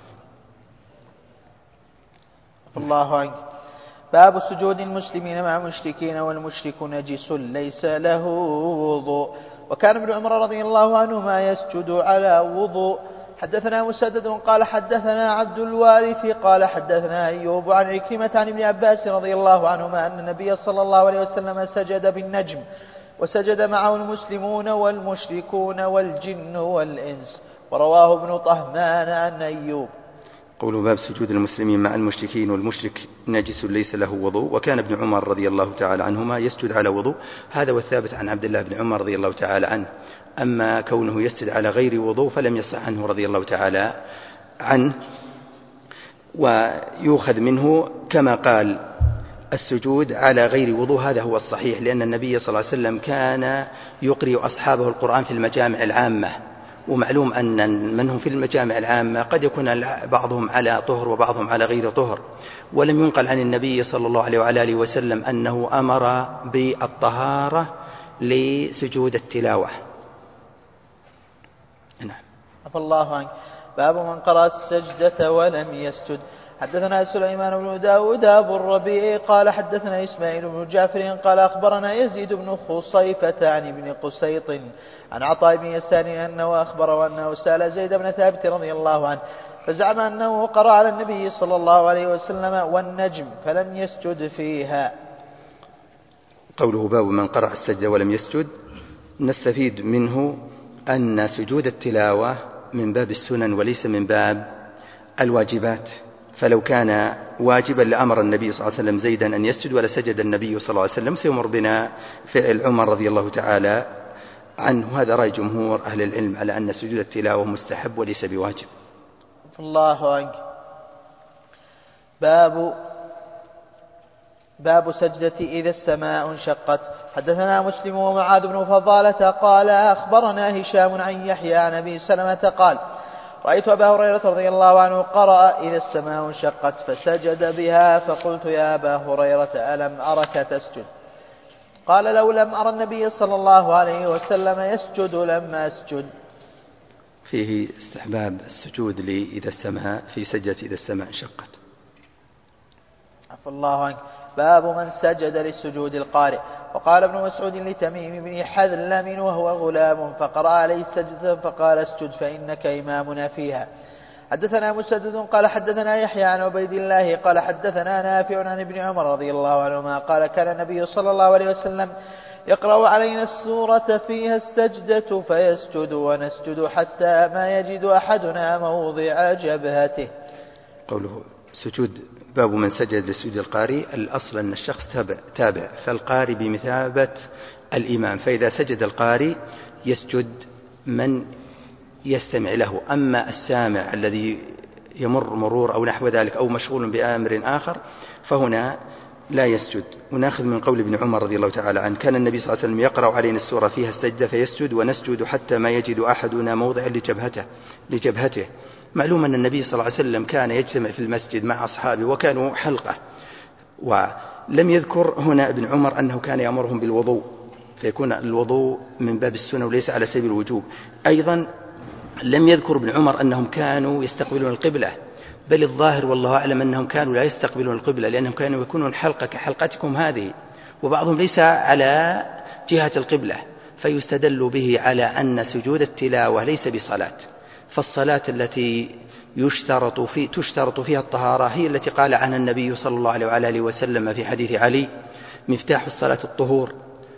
S1: الله عنك. باب سجود المسلمين مع المشركين والمشرك نجس ليس له وضوء. وكان ابن عمر رضي الله عنهما يسجد على وضوء. حدثنا مسدد قال حدثنا عبد الوارث قال حدثنا أيوب عن عكرمة عن ابن عباس رضي الله عنهما أن النبي صلى الله عليه وسلم سجد بالنجم وسجد معه المسلمون والمشركون والجن والإنس. ورواه ابن طهمان عن أيوب.
S2: قول باب سجود المسلمين مع المشركين والمشرك نجس ليس له وضوء. وكان ابن عمر رضي الله تعالى عنهما يسجد على وضوء، هذا والثابت عن عبد الله بن عمر رضي الله تعالى عنه. أما كونه يسجد على غير وضوء فلم يصح عنه رضي الله تعالى عنه، ويؤخذ منه كما قال السجود على غير وضوء، هذا هو الصحيح، لأن النبي صلى الله عليه وسلم كان يقرئ أصحابه القرآن في المجامع العامة، ومعلوم أن من هم في المجامع العامة قد يكون بعضهم على طهر وبعضهم على غير طهر، ولم ينقل عن النبي صلى الله عليه وعلى آله وسلم أنه أمر بالطهارة لسجود التلاوة. نعم.
S1: عفى الله عنك. باب من قرأ السجدة ولم يسجد. حدثنا سليمان بن داود أبو الربيع قال حدثنا إسماعيل بن جعفر قال أخبرنا يزيد بن خصيفة عن ابن قسيط عن عطاء بن يسار أنه أخبره أنه سأل زيد بن ثابت رضي الله عنه فزعم أنه قرأ على النبي صلى الله عليه وسلم والنجم فلم يسجد فيها.
S2: قوله باب من قرأ السجدة ولم يسجد، نستفيد منه أن سجود التلاوة من باب السنن وليس من باب الواجبات، فلو كان واجبا لأمر النبي صلى الله عليه وسلم زيدا أن يسجد ولسجد النبي صلى الله عليه وسلم. سيمر بنا فعل عمر رضي الله تعالى عنه، هذا رأي جمهور أهل العلم على أن سجود التلاوة مستحب وليس بواجب.
S1: الله عنك. باب سجدة إذا السماء انشقت. حدثنا مسلم ومعاذ بن فضالة قال أخبرنا هشام عن يحيى عن أبي سلمة قال رأيت أبا هريرة رضي الله عنه قرأ إذا السماء انشقت فسجد بها فقلت يا أبا هريرة ألم أرك تسجد؟ قال لو لم أرى النبي صلى الله عليه وسلم يسجد لم أسجد.
S2: فيه استحباب السجود لإذا السماء في سجدة إذا السماء انشقت.
S1: عفى الله عنك. باب من سجد للسجود القارئ. وقال ابن مسعود لتميم بن حذلم وهو غلام فقرأ عليه السجدة فقال اسجد فإنك إمامنا فيها. حدثنا مسدد قال حدثنا يحيى عن عبيد الله قال حدثنا نافع عن ابن عمر رضي الله عنهما قال كان النبي صلى الله عليه وسلم يقرأ علينا السورة فيها السجدة فيسجد ونسجد حتى ما يجد أحدنا موضع جبهته.
S2: قوله سجود باب من سجد لسجود القارئ. الأصل أن الشخص تابع فالقارئ بمثابة الإمام، فإذا سجد القارئ يسجد من يستمع له. أما السامع الذي يمر مرور أو نحو ذلك أو مشغول بأمر آخر فهنا لا يسجد. وناخذ من قول ابن عمر رضي الله تعالى عنه كان النبي صلى الله عليه وسلم يقرأ علينا السورة فيها السجدة فيسجد ونسجد حتى ما يجد أحدنا موضع لجبهته. معلوم أن النبي صلى الله عليه وسلم كان يجتمع في المسجد مع أصحابه وكانوا حلقة، ولم يذكر هنا ابن عمر أنه كان يأمرهم بالوضوء، فيكون الوضوء من باب السنة وليس على سبيل الوجوب. أيضا لم يذكر ابن عمر أنهم كانوا يستقبلون القبلة، بل الظاهر والله أعلم أنهم كانوا لا يستقبلون القبلة، لأنهم كانوا يكونون حلقة كحلقتكم هذه، وبعضهم ليس على جهة القبلة، فيستدل به على أن سجود التلاوة ليس بصلاة. فالصلاة التي تشترط فيها الطهارة هي التي قال عنها النبي صلى الله عليه وآله وسلم في حديث علي: مفتاح الصلاة الطهور،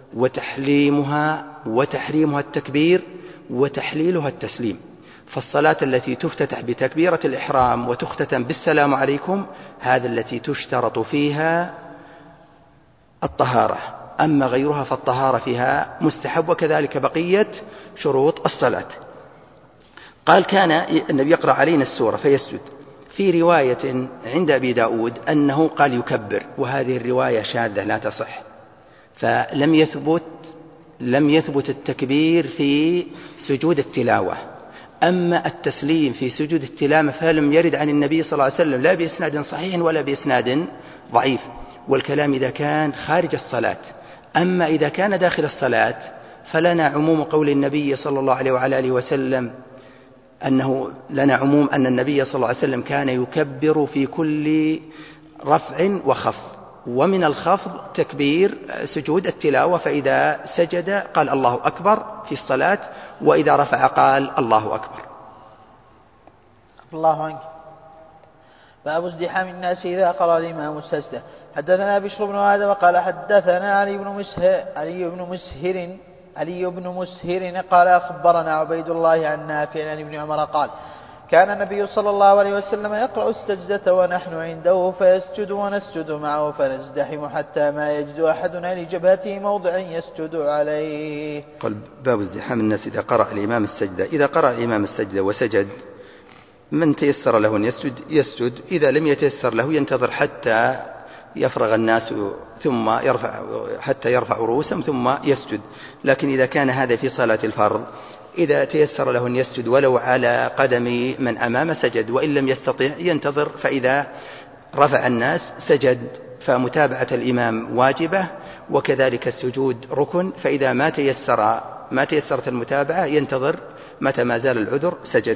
S2: وتحريمها التكبير، وتحليلها التسليم. فالصلاة التي تفتتح بتكبيرة الإحرام وتختتم بالسلام عليكم هذا التي تشترط فيها الطهارة، أما غيرها فالطهارة فيها مستحب، وكذلك بقية شروط الصلاة. قال كان النبي يقرأ علينا السورة فيسجد. في رواية عند أبي داود أنه قال يكبر، وهذه الرواية شاذة لا تصح، فلم يثبت التكبير في سجود التلاوة. أما التسليم في سجود التلاوة فلم يرد عن النبي صلى الله عليه وسلم لا بإسناد صحيح ولا بإسناد ضعيف، والكلام إذا كان خارج الصلاة. أما إذا كان داخل الصلاة فلنا عموم قول النبي صلى الله عليه وآله وسلم لنا عموم أن النبي صلى الله عليه وسلم كان يكبر في كل رفع وخفض، ومن الخفض تكبير سجود التلاوة، فإذا سجد قال الله أكبر في الصلاة، وإذا رفع قال الله أكبر.
S1: الله عنك. باب ازدحام الناس إذا قرأ الإمام السجدة. حدثنا بشر بن آدم قال حدثنا علي بن مسهر قال أخبرنا عبيد الله عن نافع عن ابن عمر قال كان النبي صلى الله عليه وسلم يقرأ السجدة ونحن عنده فيسجد ونسجد معه فنزدحم حتى ما يجد أحدنا لجبهته موضعا يسجد عليه.
S2: قال باب ازدحام الناس إذا قرأ الإمام السجدة. إذا قرأ الإمام السجدة وسجد من تيسر له أن يسجد، إذا لم يتيسر له ينتظر حتى يفرغ الناس حتى يرفع رؤوسهم ثم يسجد. لكن إذا كان هذا في صلاة الفرض إذا تيسر له أن يسجد ولو على قدم من أمام سجد، وإن لم يستطع ينتظر، فإذا رفع الناس سجد. فمتابعة الإمام واجبة، وكذلك السجود ركن، فإذا ما تيسرت المتابعة ينتظر متى ما زال العذر سجد.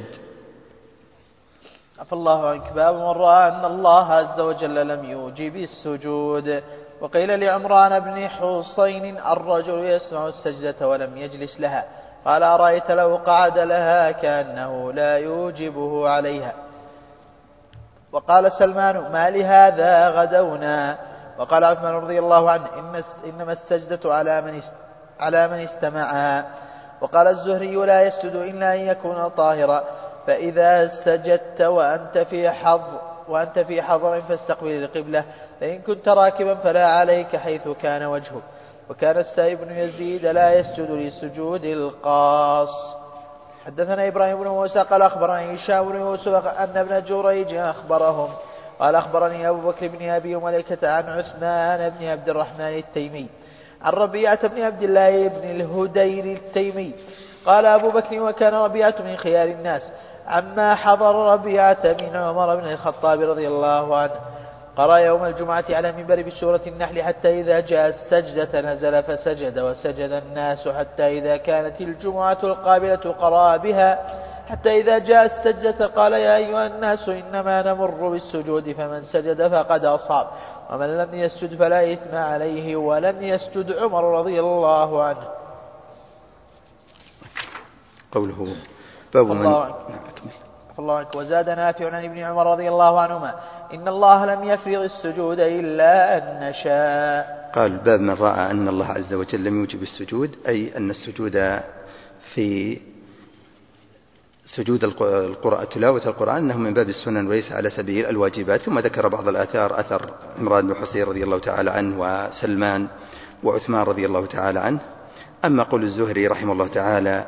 S1: عفى الله عنك. باب من رأى أن الله عز وجل لم يوجب السجود. وقيل لعمران بن حصين الرجل يسمع السجدة ولم يجلس لها قال أرأيت لو قعد لها كأنه لا يوجبه عليها. وقال سلمان ما لهذا غدونا. وقال عثمان رضي الله عنه إنما السجدة على من استمعها. وقال الزهري لا يسجد إلا أن يكون طاهرا، فإذا سجدت وأنت في حضر فاستقبل القبلة، فإن كنت راكبا فلا عليك حيث كان وجهك. وكان السائب بن يزيد لا يسجد لسجود القاص. حدثنا إبراهيم بن موسى قال أخبرني هشام بن يوسف أن ابن جريج أخبرهم قال أخبرني أبو بكر بن أبي مليكة عن عثمان بن عبد الرحمن التيمي عن ربيعة بن عبد الله بن الهدير التيمي قال أبو بكر وكان ربيعة من خيار الناس عما حضر ربيعة بن عمر بن الخطاب رضي الله عنه قرأ يوم الجمعة على منبر بسورة النحل حتى إذا جاء السجدة نزل فسجد وسجد الناس حتى إذا كانت الجمعة القابلة قرأ بها حتى إذا جاء السجدة قال يا أيها الناس إنما نمر بالسجود فمن سجد فقد أصاب ومن لم يسجد فلا إثم عليه ولم يسجد عمر رضي الله عنه.
S2: قوله باب من
S1: الله عنك. وزاد نافع عن ابن عمر رضي الله عنهما إن الله لم يفرض السجود إلا أن نشاء.
S2: قال باب من رأى أن الله عز وجل لم يوجب السجود، أي أن السجود في سجود تلاوة القرآن أنه من باب السنن وليس على سبيل الواجبات. ثم ذكر بعض الآثار، أثر عمران بن حسين رضي الله تعالى عنه وسلمان وعثمان رضي الله تعالى عنه. أما قول الزهري رحمه الله تعالى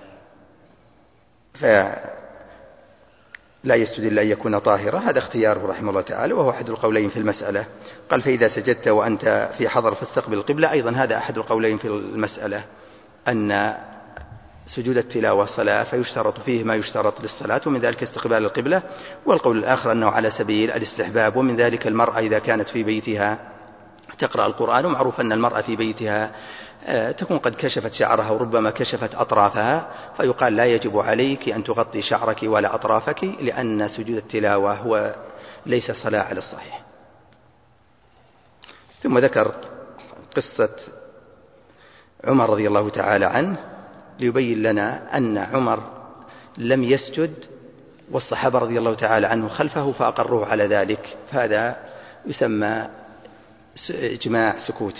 S2: لا يسجد إلا أن يكون طاهرا، هذا اختياره رحمه الله تعالى، وهو أحد القولين في المسألة. قال فإذا سجدت وأنت في حضر فاستقبل القبلة، أيضا هذا أحد القولين في المسألة، أن سجود التلاوة صلاة فيشترط فيه ما يشترط للصلاة، ومن ذلك استقبال القبلة. والقول الآخر أنه على سبيل الاستحباب، ومن ذلك المرأة إذا كانت في بيتها تقرأ القرآن، ومعروف أن المرأة في بيتها تكون قد كشفت شعرها وربما كشفت أطرافها، فيقال لا يجب عليك أن تغطي شعرك ولا أطرافك، لأن سجود التلاوة هو ليس صلاة على الصحيح. ثم ذكر قصة عمر رضي الله تعالى عنه ليبين لنا أن عمر لم يسجد والصحابة رضي الله تعالى عنه خلفه فأقروه على ذلك، فهذا يسمى إجماع سكوتي.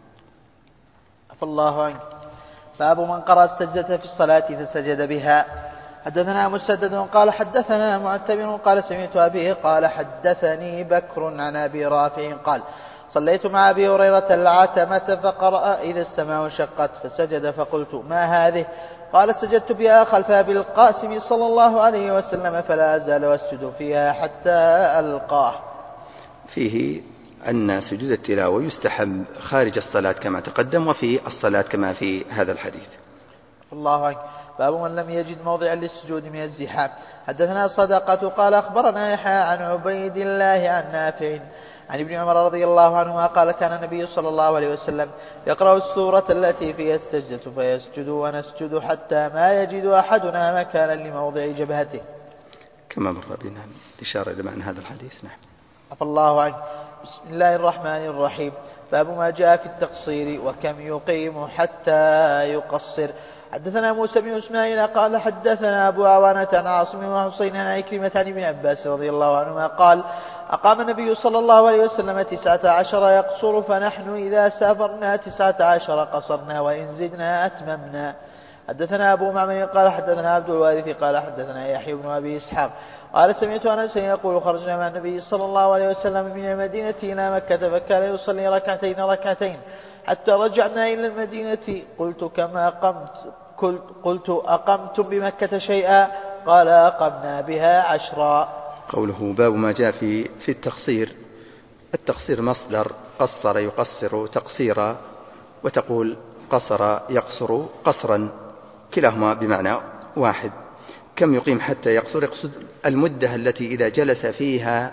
S1: الله عنك. باب من قرأ السجدة في الصلاة فسجد بها. حدثنا مسدد قال حدثنا معتمر قال سمعت أبي قال حدثني بكر عن أبي رافع قال صليت مع أبي هريرة العتمة فقرأ إذا السماء انشقت فسجد فقلت ما هذه؟ قال سجدت بها خلف أبي القاسم صلى الله عليه وسلم فلا أزال أسجد فيها حتى ألقاه.
S2: فيه أن سجود التلاوة يستحب خارج الصلاة كما تقدم، وفي الصلاة كما في هذا الحديث.
S1: الله عنك. باب من لم يجد موضعا للسجود من الزحام. حدثنا صدقة قال أخبرنا يحيى عن عبيد الله عن نافع عن ابن عمر رضي الله عنهما قال كان النبي صلى الله عليه وسلم يقرأ السورة التي فيها السجدة فيسجد ونسجد حتى ما يجد أحدنا مكانا لموضع جبهته.
S2: كما مر بنا الإشارة إلى معنى هذا الحديث. نعم.
S1: عفى الله عنك. بسم الله الرحمن الرحيم. باب ما جاء في التقصير وكم يقيم حتى يقصر. حدثنا موسى بن إسماعيل قال حدثنا أبو عوانة عن عاصم وحسين عن عكرمة عن ابن عباس رضي الله عنهما قال أقام النبي صلى الله عليه وسلم 19 يقصر، فنحن إذا سافرنا 19 قصرنا وإن زدنا أتممنا. حدثنا أبو معمر قال حدثنا عبد الوارث قال حدثنا يحيى بن أبي إسحاق قال سمعت أنسا يقول خرجنا مع النبي صلى الله عليه وسلم من المدينة إلى مكة فكان يصلي ركعتين حتى رجعنا إلى المدينة. قلت أقمتم بمكة شيئا؟ قال أقمنا بها 10.
S2: قوله باب ما جاء في التقصير. التقصير مصدر قصر يقصر تقصيرا، وتقول قصر يقصر قصرا، كلاهما بمعنى واحد. كم يقيم حتى يقصر، يقصد المدة التي إذا جلس فيها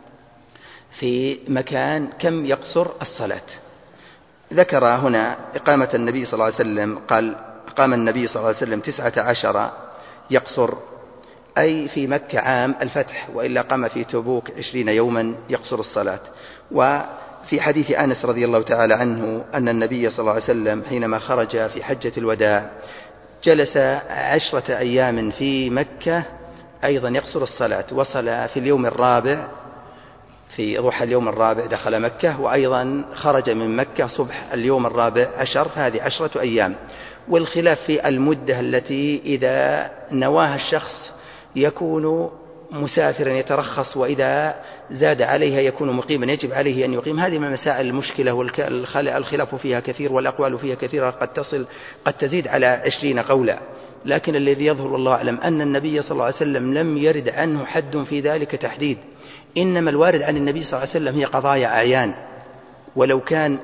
S2: في مكان كم يقصر الصلاة. ذكر هنا إقامة النبي صلى الله عليه وسلم، قال قام النبي صلى الله عليه وسلم 19 يقصر، أي في مكة عام الفتح، وإلا قام في تبوك 20 يوما يقصر الصلاة. وفي حديث أنس رضي الله تعالى عنه أن النبي صلى الله عليه وسلم حينما خرج في حجة الوداع جلس 10 أيام في مكة أيضا يقصر الصلاة، وصل في اليوم الرابع في ضحى اليوم الرابع دخل مكة، وأيضا خرج من مكة صبح اليوم 14، فهذه 10 أيام. والخلاف في المدة التي إذا نواها الشخص يكون مسافرا يترخص، وإذا زاد عليها يكون مقيما يجب عليه أن يقيم. هذه من مسائل المشكلة والخلاف فيها كثير والأقوال فيها كثيرة، قد تزيد على 20 قولا. لكن الذي يظهر والله أعلم أن النبي صلى الله عليه وسلم لم يرد عنه حد في ذلك تحديد، إنما الوارد عن النبي صلى الله عليه وسلم هي قضايا أعيان، ولو كان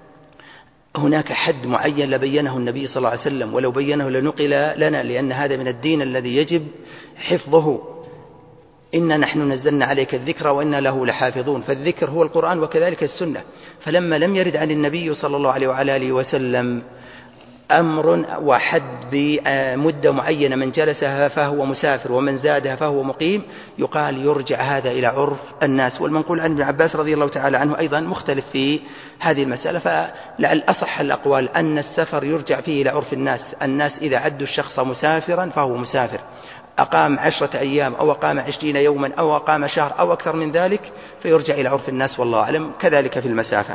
S2: هناك حد معين لبينه النبي صلى الله عليه وسلم، ولو بينه لنقل لنا، لأن هذا من الدين الذي يجب حفظه. إنا نحن نزلنا عليك الذكر وإنا له لحافظون، فالذكر هو القرآن وكذلك السنة. فلما لم يرد عن النبي صلى الله عليه وعلى آله وسلم أمر وحد بمدة معينة، من جلسها فهو مسافر ومن زادها فهو مقيم، يقال يرجع هذا إلى عرف الناس. والمنقول عن ابن عباس رضي الله تعالى عنه أيضا مختلف في هذه المسألة، فلعل أصح الأقوال أن السفر يرجع فيه إلى عرف الناس إذا عدوا الشخص مسافرا فهو مسافر، أقام 10 أيام أو أقام 20 يوما أو أقام شهر أو أكثر من ذلك فيرجع إلى عرف الناس والله أعلم. كذلك في المسافة.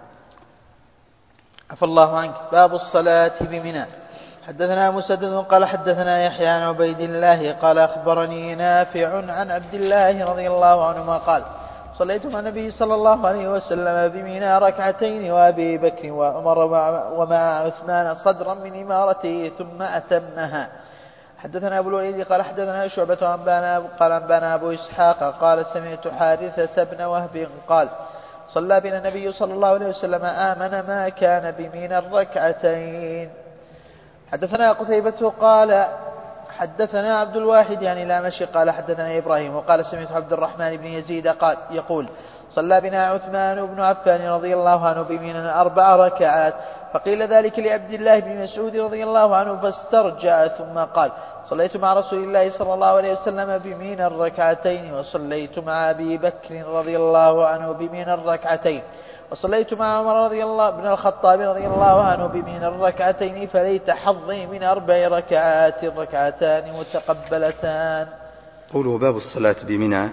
S1: عفى الله عنك. باب الصلاة بمنى. حدثنا مسدد قال حدثنا يحيى عن عبيد الله قال أخبرني نافع عن عبد الله رضي الله عنهما قال صليت مع النبي صلى الله عليه وسلم بمنى ركعتين وأبي بكر وعمر ومع عثمان صدرا من إمارته ثم أتمها. حدثنا أبو الوليد قال حدثنا شعبة قال أنبانا أبو إسحاق قال سمعت حارثة بن وهب قال صلى بنا النبي صلى الله عليه وسلم آمن ما كان بمنى الركعتين. حدثنا قتيبة قال حدثنا عبد الواحد يعني لا مشي قال حدثنا إبراهيم وقال سمعت عبد الرحمن بن يزيد قال يقول صلى بنا عثمان بن عفان رضي الله عنه بمنى 4 ركعات فقيل ذلك لعبد الله بن مسعود رضي الله عنه فاسترجع ثم قال صليت مع رسول الله صلى الله عليه وسلم بمنى الركعتين وصليت مع أبي بكر رضي الله عنه بمنى الركعتين وصليت مع عمر رضي الله بن الخطاب رضي الله عنه بمنى الركعتين فليت حظي من 4 ركعات ركعتان متقبلتان.
S2: قوله باب الصلاة بمنى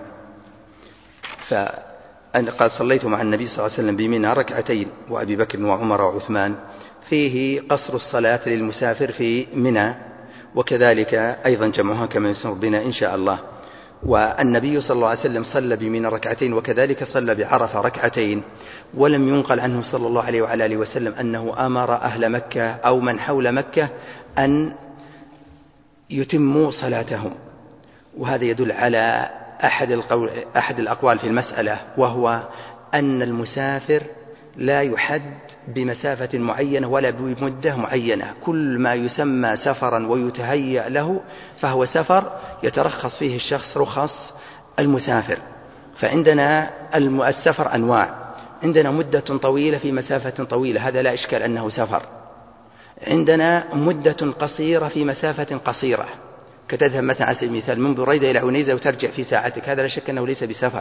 S2: قال صليت مع النبي صلى الله عليه وسلم بمنى ركعتين وأبي بكر وعمر وعثمان فيه قصر الصلاة للمسافر في منى وكذلك أيضا جمعها كما يسمى بنا إن شاء الله. والنبي صلى الله عليه وسلم صلى بمنى ركعتين وكذلك صلى بعرفة ركعتين ولم ينقل عنه صلى الله عليه وعلى آله وسلم أنه أمر أهل مكة أو من حول مكة أن يتموا صلاتهم. وهذا يدل على أحد الأقوال في المسألة وهو أن المسافر لا يحد بمسافة معينة ولا بمدة معينة. كل ما يسمى سفرا ويتهيأ له فهو سفر يترخص فيه الشخص رخص المسافر. فعندنا السفر أنواع. عندنا مدة طويلة في مسافة طويلة هذا لا إشكال أنه سفر. عندنا مدة قصيرة في مسافة قصيرة كتذهب مثلا على سبيل المثال من بريدة إلى عنيزة وترجع في ساعتك هذا لا شك أنه ليس بسفر.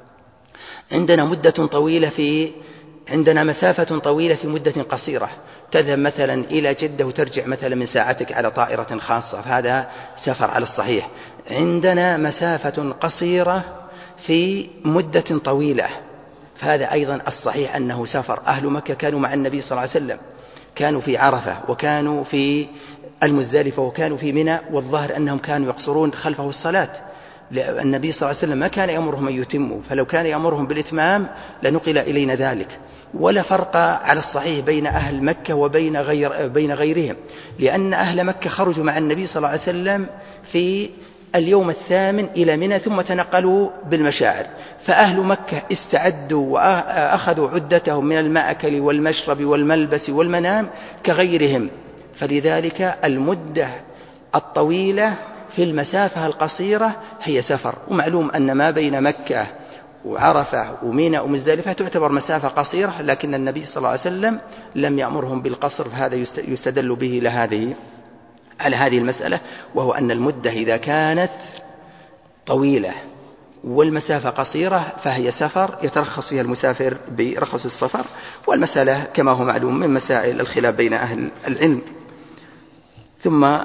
S2: عندنا مسافة طويلة في مدة قصيرة تذهب مثلا إلى جدة وترجع مثلا من ساعتك على طائرة خاصة هذا سفر على الصحيح. عندنا مسافة قصيرة في مدة طويلة فهذا أيضا الصحيح أنه سفر. أهل مكة كانوا مع النبي صلى الله عليه وسلم كانوا في عرفة وكانوا في المزدلفة وكانوا في منى والظاهر أنهم كانوا يقصرون خلفه الصلاة. النبي صلى الله عليه وسلم ما كان يأمرهم أن يتموا فلو كان يأمرهم بالإتمام لنقل إلينا ذلك. ولا فرق على الصحيح بين أهل مكة وبين غيرهم لأن أهل مكة خرجوا مع النبي صلى الله عليه وسلم في اليوم 8 إلى منى ثم تنقلوا بالمشاعر. فأهل مكة استعدوا وأخذوا عدتهم من المأكل والمشرب والملبس والمنام كغيرهم. فلذلك المدة الطويلة في المسافة القصيرة هي سفر. ومعلوم أن ما بين مكة وعرفة وميناء ومزدلفة تعتبر مسافة قصيرة لكن النبي صلى الله عليه وسلم لم يأمرهم بالقصر. فهذا يستدل به على هذه المسألة وهو أن المدة إذا كانت طويلة والمسافة قصيرة فهي سفر يترخص فيها المسافر برخص السفر. والمسألة كما هو معلوم من مسائل الخلاف بين أهل العلم. ثم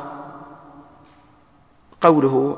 S2: قوله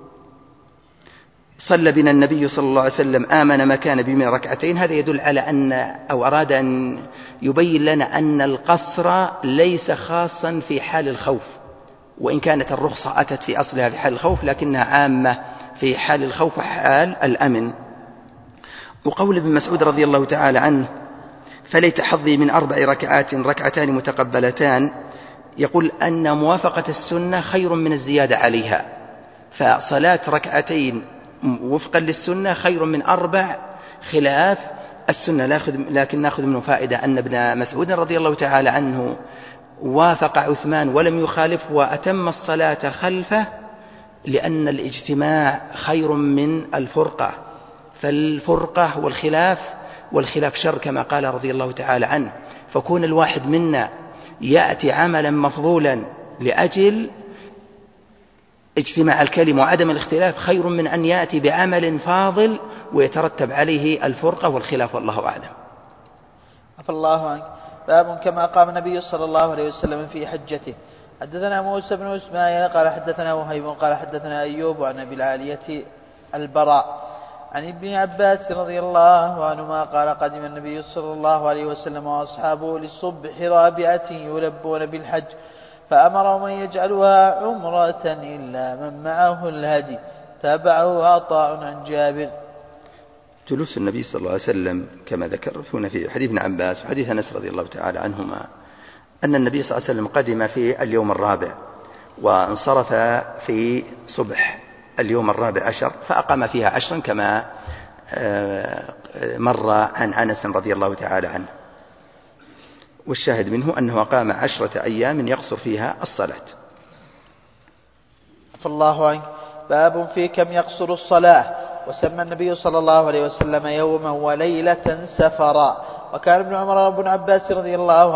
S2: صلى بنا النبي صلى الله عليه وسلم آمن ما كان بمنى ركعتين هذا يدل على أن أو أراد أن يبين لنا أن القصر ليس خاصا في حال الخوف وإن كانت الرخصة أتت في أصلها في حال الخوف لكنها عامة في حال الخوف وحال الأمن. وقول ابن مسعود رضي الله تعالى عنه فليت حظي من 4 ركعات ركعتان متقبلتان يقول أن موافقة السنة خير من الزيادة عليها. فصلاة ركعتين وفقا للسنة خير من 4 خلاف السنة. لكن نأخذ منه فائدة أن ابن مسعود رضي الله تعالى عنه وافق عثمان ولم يخالف وأتم الصلاة خلفه لأن الاجتماع خير من الفرقة. فالفرقة والخلاف شر كما قال رضي الله تعالى عنه. فكون الواحد منا يأتي عملا مفضولا لأجل اجتماع الكلمة وعدم الاختلاف خير من أن يأتي بعمل فاضل ويترتب عليه الفرقة والخلاف والله أعلم.
S1: عفى الله عنك. باب كما قام النبي صلى الله عليه وسلم في حجته. حدثنا موسى بن إسماعيل قال حدثنا وهيب قال حدثنا أيوب عن أبي العالية البراء عن ابن عباس رضي الله عنهما قال قدم النبي صلى الله عليه وسلم وأصحابه للصبح رابعة يلبون بالحج فأمرهم أن يجعلوها عمرة إلا من معه الهدي. تابعه عطاء عن جابر.
S2: جلوس النبي صلى الله عليه وسلم كما ذكر هنا في حديث ابن عباس وحديث أنس رضي الله تعالى عنهما أن النبي صلى الله عليه وسلم قدم في اليوم الرابع وانصرف في صبح اليوم الرابع عشر فأقام فيها 10 كما مر عن أنس رضي الله تعالى عنه. والشاهد منه أنه أقام 10 أيام يقصر فيها الصلاة.
S1: فالله عنك. باب في كم يقصر الصلاة. وسمى النبي صلى الله عليه وسلم يوما وليلة سفرا. وكان ابن عمر وابن عباس رضي الله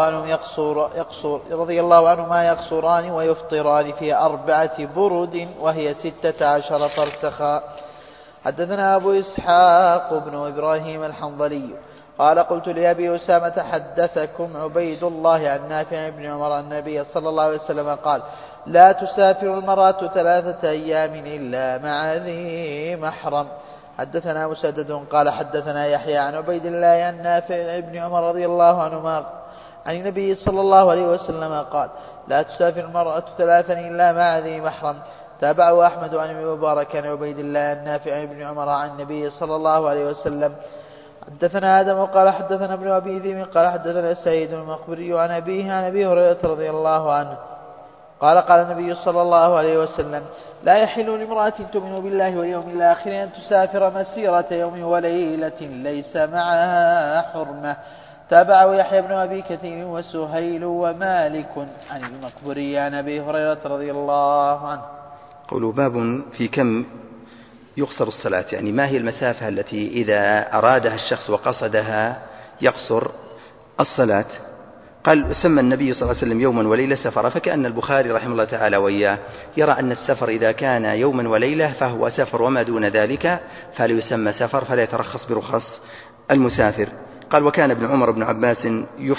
S1: عنهما يقصران ويفطران في 4 برد وهي 16 فرسخا. حدثنا أبو إسحاق بن إبراهيم الحنظلي قال قلت لأبي أسامة حدثكم عبيد الله عن نافع بن عمر النبي صلى الله عليه وسلم قال لا تسافر المرأة 3 أيام إلا مع ذي محرم. حدثنا مسدد قال حدثنا يحيى عن عبيد الله عن نافع بن عمر رضي الله عنهما عن النبي صلى الله عليه وسلم قال لا تسافر المرأة 3 إلا مع ذي محرم. تابعه أحمد عن المبارك عن عبيد الله عن نافع بن عمر عن النبي صلى الله عليه وسلم. حدثنا آدم قال حدثنا ابن أبي ذئب قال حدثنا سعيد المقبري عن أبيه عن أبي هريرة رضي الله عنه قال قال النبي صلى الله عليه وسلم لا يحل لامرأة تؤمن بالله واليوم الآخر أن تسافر مسيرة يوم وليلة ليس معها حرمة. تابعه يحيى بن أبي كثير وسهيل ومالك عن المقبري عن أبي هريرة رضي الله عنه.
S2: قول باب في كم يقصر الصلاة، يعني ما هي المسافة التي إذا أرادها الشخص وقصدها يقصر الصلاة. قال سمى النبي صلى الله عليه وسلم يوما وليلة سفر، فكأن البخاري رحمه الله تعالى وإياه يرى أن السفر إذا كان يوما وليلة فهو سفر وما دون ذلك فلا يسمى سفر، فلا يترخص برخص المسافر. قال وكان ابن عمر بن عباس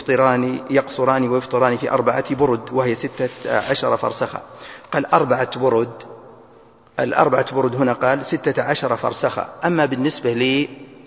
S2: يقصران ويفطران في 4 برد وهي 16 فرسخة. قال 4 برد، 4 برد هنا قال 16 فرسخة. أما بالنسبة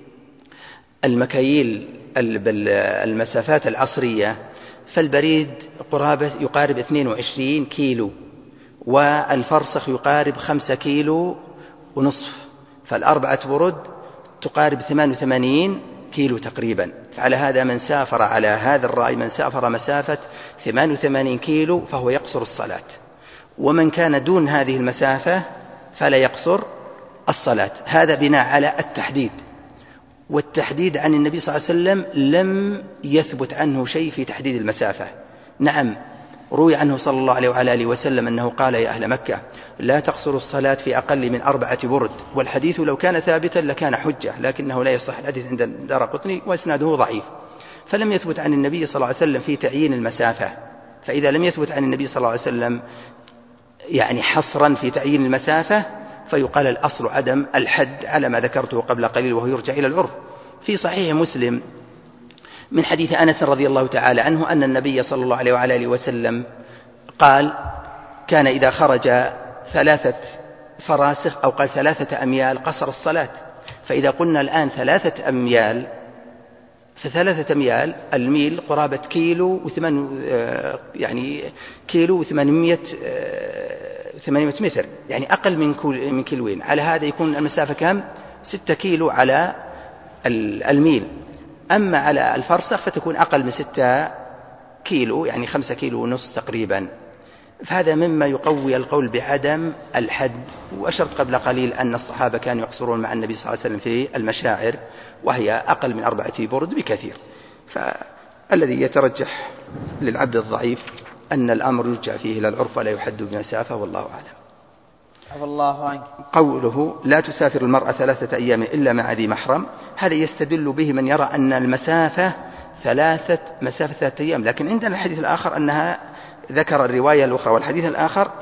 S2: للمكاييل المسافات العصرية فالبريد يقارب 22 كيلو والفرسخ يقارب 5 كيلو ونصف، فال4 برد تقارب 88 كيلو تقريبا. على هذا من سافر على هذا الرأي من سافر مسافة 88 كيلو فهو يقصر الصلاة، ومن كان دون هذه المسافة فلا يقصر الصلاة. هذا بناء على التحديد، والتحديد عن النبي صلى الله عليه وسلم لم يثبت عنه شيء في تحديد المسافة. نعم روي عنه صلى الله عليه وعلى آله وسلم أنه قال يا أهل مكة لا تقصروا الصلاة في أقل من 4 برد، والحديث لو كان ثابتا لكان حجة، لكنه لا يصح الحديث عند الدارقطني وإسناده ضعيف، فلم يثبت عن النبي صلى الله عليه وسلم في تعيين المسافة. فإذا لم يثبت عن النبي صلى الله عليه وسلم يعني حصرا في تعيين المسافة فيقال الأصل عدم الحد على ما ذكرته قبل قليل وهو يرجع إلى العرف. في صحيح مسلم من حديث أنس رضي الله تعالى عنه أن النبي صلى الله عليه وعلى آله وسلم قال كان إذا خرج 3 فراسخ أو قال 3 أميال قصر الصلاة. فإذا قلنا الآن 3 أميال ف3 أميال الميل قرابة كيلو يعني كيلو 800 متر، يعني أقل من كيلوين. على هذا يكون المسافة كم؟ 6 كيلو على الميل. أما على الفرسخ فتكون أقل من 6 كيلو، يعني 5 كيلو ونصف تقريبا. فهذا مما يقوي القول بعدم الحد. وأشرت قبل قليل أن الصحابة كانوا يقصرون مع النبي صلى الله عليه وسلم في المشاعر وهي أقل من 4 برد بكثير. فالذي يترجح للعبد الضعيف أن الأمر يرجع فيه إلى العرف ولا يحد بمسافة، والله أعلم.
S1: الله عنك.
S2: قوله لا تسافر المرأة 3 أيام إلا مع ذي محرم، هذا يستدل به من يرى أن المسافة 3 أيام، لكن عندنا الحديث الآخر أنها ذكر الرواية الأخرى والحديث الآخر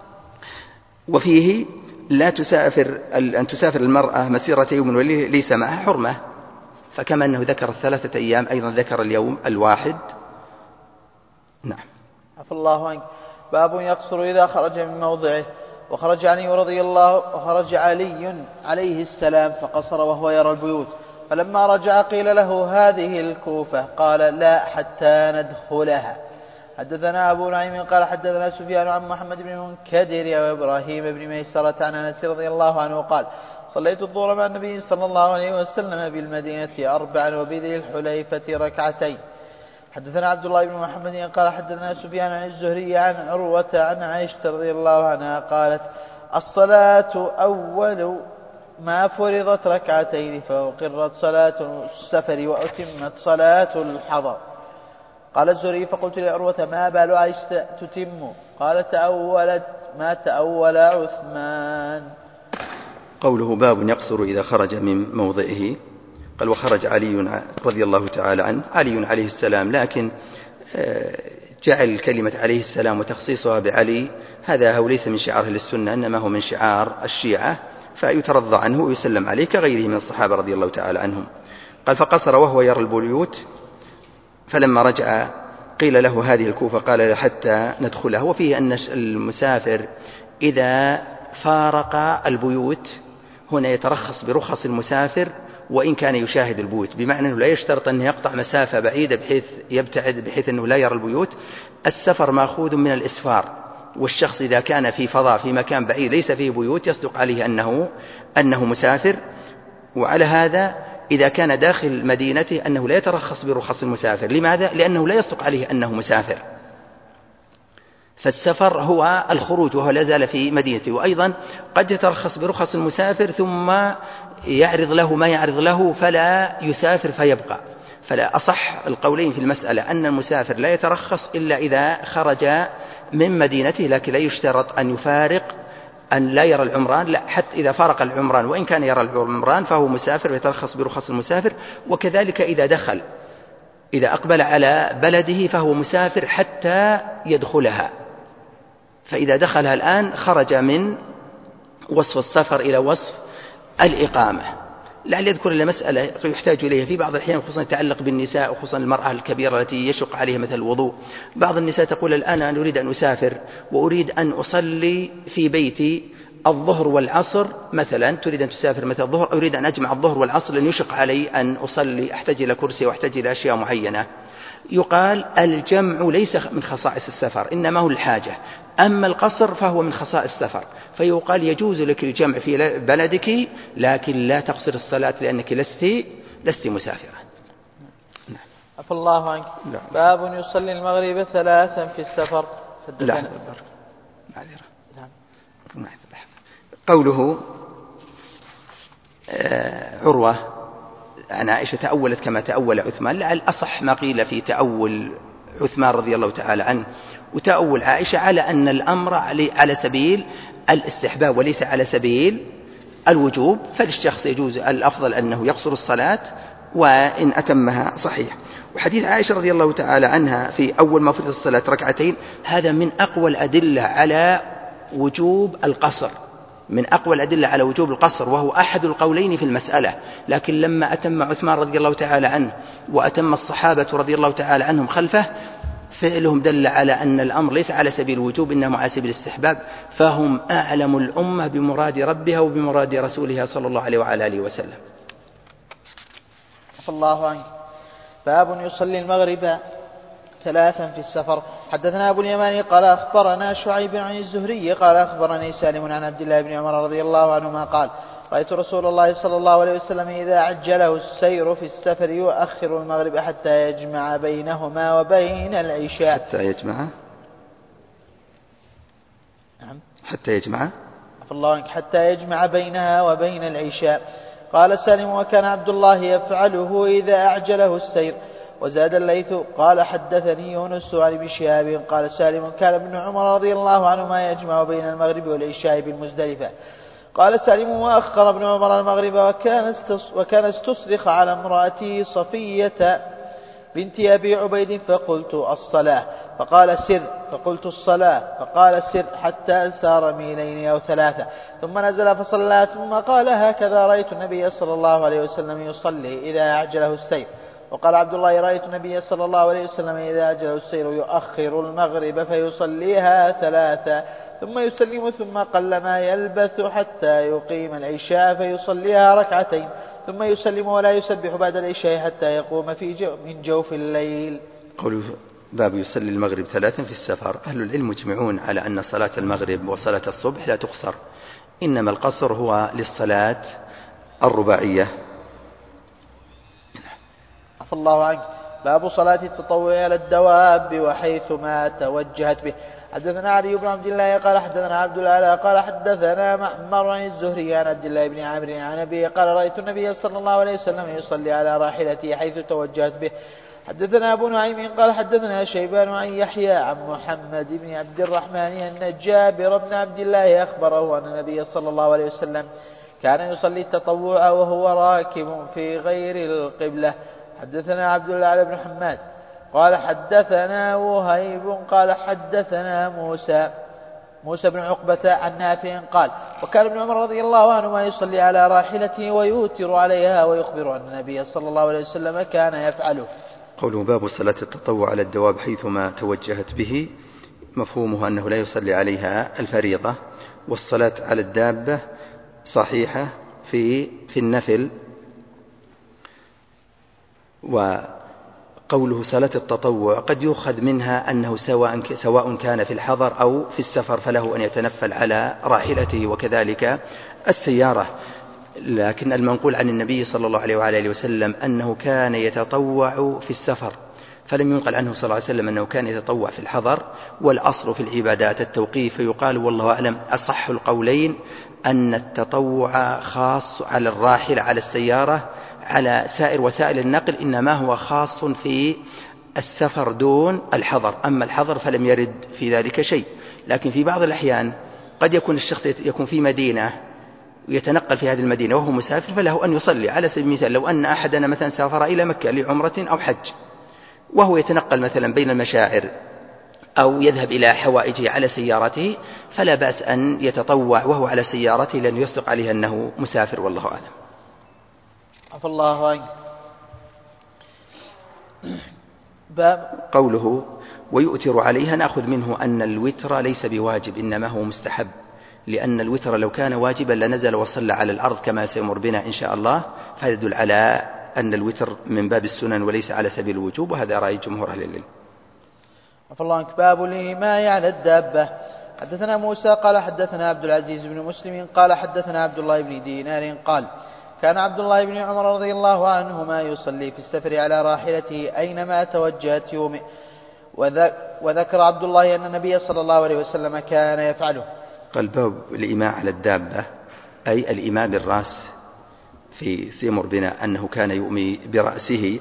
S2: وفيه لا تسافر أن تسافر المرأة مسيرة يوم وليلة ليس معها حرمة، فكما أنه ذكر 3 أيام أيضا ذكر اليوم الواحد. نعم.
S1: عفى الله عنك. باب يقصر إذا خرج من موضعه. وخرج علي عليه السلام فقصر وهو يرى البيوت، فلما رجع قيل له هذه الكوفة، قال لا حتى ندخلها. حدثنا أبو نعيم قال حدثنا سفيان عن محمد بن منكدر وإبراهيم بن ميسرة عن أنس رضي الله عنه قال صليت الظهر مع النبي صلى الله عليه وسلم بالمدينة 4 وبذي الحليفة 2 حدثنا عبد الله بن محمد قال حدثنا سفيان عن الزهري عن عروة عن عائشة رضي الله عنها قالت الصلاة أول ما فرضت 2 فأقرت صلاة السفر وأتمت صلاة الحضر. قال الزهري فقلت لعروة ما بال عائشة تتم؟ قال تأولت ما تأول عثمان.
S2: قوله باب يقصر إذا خرج من موضعه. قال وخرج علي رضي الله تعالى عنه، علي عليه السلام، لكن جعل كلمة عليه السلام وتخصيصها بعلي هذا هو ليس من شعار أهل السنة، إنما هو من شعار الشيعة، فيترضى عنه ويسلم عليه كغيره من الصحابة رضي الله تعالى عنهم. قال فقصر وهو يرى البيوت، فلما رجع قيل له هذه الكوفة، قال حتى ندخلها. وفيه أن المسافر إذا فارق البيوت هنا يترخص برخص المسافر وإن كان يشاهد البيوت، بمعنى أنه لا يشترط أن يقطع مسافة بعيدة بحيث يبتعد بحيث أنه لا يرى البيوت. السفر مأخوذ من الإسفار، والشخص إذا كان في فضاء في مكان بعيد ليس فيه بيوت يصدق عليه أنه مسافر. وعلى هذا إذا كان داخل مدينته أنه لا يترخص برخص المسافر. لماذا؟ لأنه لا يصدق عليه أنه مسافر، فالسفر هو الخروج وهو لا زال في مدينته. وأيضا قد يترخص برخص المسافر ثم يعرض له ما يعرض له فلا يسافر فيبقى. فلا أصح القولين في المسألة أن المسافر لا يترخص إلا إذا خرج من مدينته، لكن لا يشترط أن يفارق أن لا يرى العمران، لا، حتى إذا فارق العمران وإن كان يرى العمران فهو مسافر ويترخص برخص المسافر. وكذلك إذا أقبل على بلده فهو مسافر حتى يدخلها، فإذا دخلها الآن خرج من وصف السفر إلى وصف الإقامة. لعل يذكر إلى مسألة يحتاج إليها في بعض الأحيان، خصوصا يتعلق بالنساء وخصوصا المرأة الكبيرة التي يشق عليها مثل الوضوء. بعض النساء تقول الآن أنا أريد أن أسافر وأريد أن أصلي في بيتي الظهر والعصر مثلا، تريد أن تسافر مثل الظهر، أريد أن أجمع الظهر والعصر لأن يشق علي أن أصلي، أحتاج إلى كرسي وأحتاج إلى أشياء معينة. يقال الجمع ليس من خصائص السفر، إنما هو الحاجة، أما القصر فهو من خصائص السفر، فيقال يجوز لك الجمع في بلدك لكن لا تقصر الصلاة لأنك لست مسافرة.
S1: عفى الله عنك. باب يصلي المغرب 3 في السفر.
S2: قوله عروة عن عائشة تأولت كما تأول عثمان، لعل أصح ما قيل في تأول عثمان رضي الله تعالى عنه وتأول عائشة على أن الأمر على سبيل الاستحباب وليس على سبيل الوجوب، فللشخص يجوز الأفضل أنه يقصر الصلاة وإن أتمها صحيح. وحديث عائشة رضي الله تعالى عنها في أول ما فرض الصلاة 2 هذا من أقوى الأدلة على وجوب القصر، من أقوى الأدلة على وجوب القصر، وهو أحد القولين في المسألة. لكن لما أتم عثمان رضي الله تعالى عنه وأتم الصحابة رضي الله تعالى عنهم خلفه فعلهم دل على أن الأمر ليس على سبيل الوجوب إنما على سبيل الاستحباب، فهم أعلم الأمة بمراد ربها وبمراد رسولها صلى الله عليه وعلى آله وسلم.
S1: الله عنه. باب يصلي المغرب 3 في السفر. حدثنا أبو اليماني قال أخبرنا شعيب عن الزهري قال أخبرني سالم عن عبد الله بن عمر رضي الله عنهما قال رأيت رسول الله صلى الله عليه وسلم إذا عجله السير في السفر يؤخر المغرب حتى يجمع بينهما وبين العشاء. حتى يجمع بينها وبين العشاء. قال سالم وكان عبد الله يفعله إذا أعجله السير. وزاد الليث قال حدثني يونس عن ابن شهاب قال سالم كان ابن عمر رضي الله عنهما يجمع بين المغرب والعشاء بالمزدلفة. قال سالم وأخر ابن عمر المغرب وكان استصرخ على امرأتي صفية بنت أبي عبيد فقلت الصلاة فقال سر، فقلت الصلاة فقال سر، حتى سار 2 ميل أو 3 ثم نزل فصلى ثم قال هكذا رأيت النبي صلى الله عليه وسلم يصلي إذا أعجله السير. وقال عبد الله رأيت النبي صلى الله عليه وسلم إذا أجله السير يؤخر المغرب فيصليها 3 ثم يسلم ثم قل ما يلبث حتى يقيم العشاء فيصليها 2 ثم يسلم ولا يسبح بعد العشاء حتى يقوم من جوف الليل.
S2: قوله باب يصلي المغرب 3 في السفر. أهل العلم مجمعون على أن صلاة المغرب وصلاة الصبح لا تقصر، إنما القصر هو للصلاة الرباعية.
S1: عفى الله عنك. باب صلاة التطوع على الدواب وحيثما توجهت به. حدثنا علي بن عبد الله قال حدثنا عبد الأعلى قال حدثنا معمر عن الزهري عن عبد الله بن عامر عن أبي قال رأيت النبي صلى الله عليه وسلم يصلي على راحلته حيث توجهت به. حدثنا أبو نعيم قال حدثنا شيبان عن يحيى عن محمد بن عبد الرحمن أن جابر بن عبد الله أخبره أن النبي صلى الله عليه وسلم كان يصلي التطوع وهو راكب في غير القبلة. حدثنا عبد الله بن حماد قال حدثنا وهيب قال حدثنا موسى بن عقبة عن نافع قال وكان ابن عمر رضي الله عنهما يصلي على راحلته ويوتر عليها ويخبر أن النبي صلى الله عليه وسلم كان يفعله.
S2: قوله باب صلاة التطوع على الدواب حيثما توجهت به، مفهومه أنه لا يصلي عليها الفريضة، والصلاة على الدابة صحيحة في النفل. وقوله صلاة التطوع قد يؤخذ منها أنه سواء كان في الحضر أو في السفر فله أن يتنفل على راحلته، وكذلك السيارة. لكن المنقول عن النبي صلى الله عليه وآله وسلم أنه كان يتطوع في السفر، فلم ينقل عنه صلى الله عليه وسلم أنه كان يتطوع في الحضر. والأصل في العبادات التوقيف، فيقال والله أعلم أصح القولين أن التطوع خاص على الراحل على السيارة، على سائر وسائل النقل إنما هو خاص في السفر دون الحضر. أما الحضر فلم يرد في ذلك شيء. لكن في بعض الأحيان قد يكون الشخص يكون في مدينة ويتنقل في هذه المدينة وهو مسافر، فله أن يصلي. على سبيل المثال لو أن أحدنا مثلا سافر إلى مكة لعمرة أو حج وهو يتنقل مثلا بين المشاعر أو يذهب إلى حوائجه على سيارته، فلا بأس أن يتطوع وهو على سيارته لأن يصدق عليه أنه مسافر، والله أعلم.
S1: عفى الله عنك.
S2: قوله ويؤتر عليها نأخذ منه أن الوتر ليس بواجب إنما هو مستحب، لأن الوتر لو كان واجبا لنزل وصلى على الأرض كما سيمر بنا إن شاء الله، فيدل على أن الوتر من باب السنن وليس على سبيل الوجوب، وهذا رأي جمهور أهل العلم.
S1: عفى الله عنك. باب الإيماء على الدابة. حدثنا موسى قال حدثنا عبد العزيز بن مسلم قال حدثنا عبد الله بن دينار قال كان عبد الله بن عمر رضي الله عنهما يصلي في السفر على راحلته أينما توجهت يومئ. وذكر عبد الله أن النبي صلى الله عليه وسلم كان يفعله.
S2: قال باب الإيماء على الدابة أي الإيماء بالرأس، في سيمر بنا أنه كان يؤمي برأسه.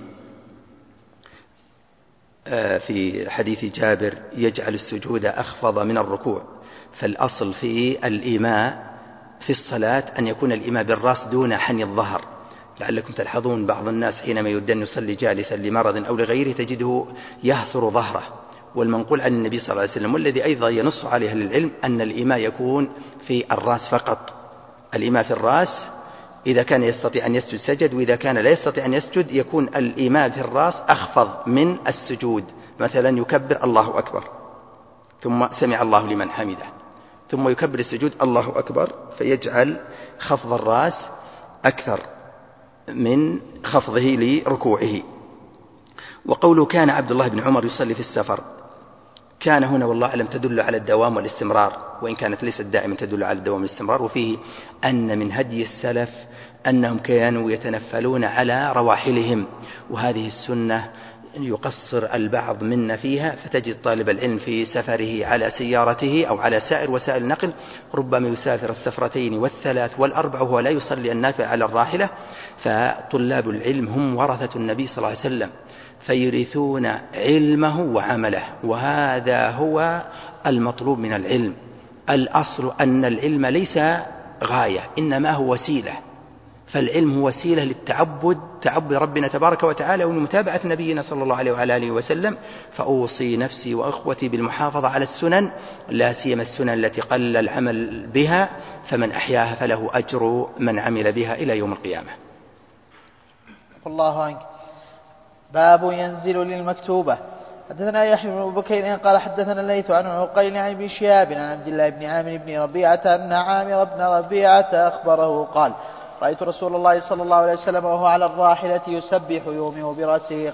S2: في حديث جابر يجعل السجود أخفض من الركوع، فالأصل في الإيماء في الصلاة أن يكون الإيماء بالرأس دون حني الظهر. لعلكم تلحظون بعض الناس حينما يريد أن يصلي جالسا لمرض أو لغيره تجده يهصر ظهره، والمنقول عن النبي صلى الله عليه وسلم والذي أيضا ينص عليه أهل العلم أن الإيماء يكون في الرأس فقط. الإيماء في الرأس إذا كان يستطيع أن يسجد سجد، وإذا كان لا يستطيع أن يسجد يكون الإيماء في الرأس أخفض من السجود. مثلا يكبر الله أكبر ثم سمع الله لمن حمده ثم يكبر السجود الله أكبر، فيجعل خفض الرأس أكثر من خفضه لركوعه. وقوله كان عبد الله بن عمر يصلي في السفر، كان هنا والله أعلم تدل على الدوام والاستمرار، وإن كانت ليست دائما تدل على الدوام والاستمرار. وفيه أن من هدي السلف أنهم كانوا يتنفلون على رواحلهم، وهذه السنة يقصر البعض منا فيها، فتجد طالب العلم في سفره على سيارته أو على سائر وسائل النقل ربما يسافر السفرتين والثلاث والأربع وهو لا يصلي النافع على الراحلة. فطلاب العلم هم ورثة النبي صلى الله عليه وسلم، فيرثون علمه وعمله، وهذا هو المطلوب من العلم. الأصل أن العلم ليس غاية إنما هو وسيلة، فالعلم هو وسيلة للتعبد، تعبد ربنا تبارك وتعالى ومتابعة نبينا صلى الله عليه وعلى آله وسلم. فأوصي نفسي وأخوتي بالمحافظة على السنن، لا سيما السنن التي قل العمل بها، فمن أحياها فله أجر من عمل بها إلى يوم القيامة.
S1: الله عنك. باب ينزل للمكتوبة. حدثنا يحيى بن بكير قال حدثنا الليث عن عقيل عن ابن شهاب عن عبد الله بن عامر بن ربيعة أن عامر بن ربيعة أخبره قال رأيت رسول الله صلى الله عليه وسلم وهو على الراحلة يسبح يومئ برأسه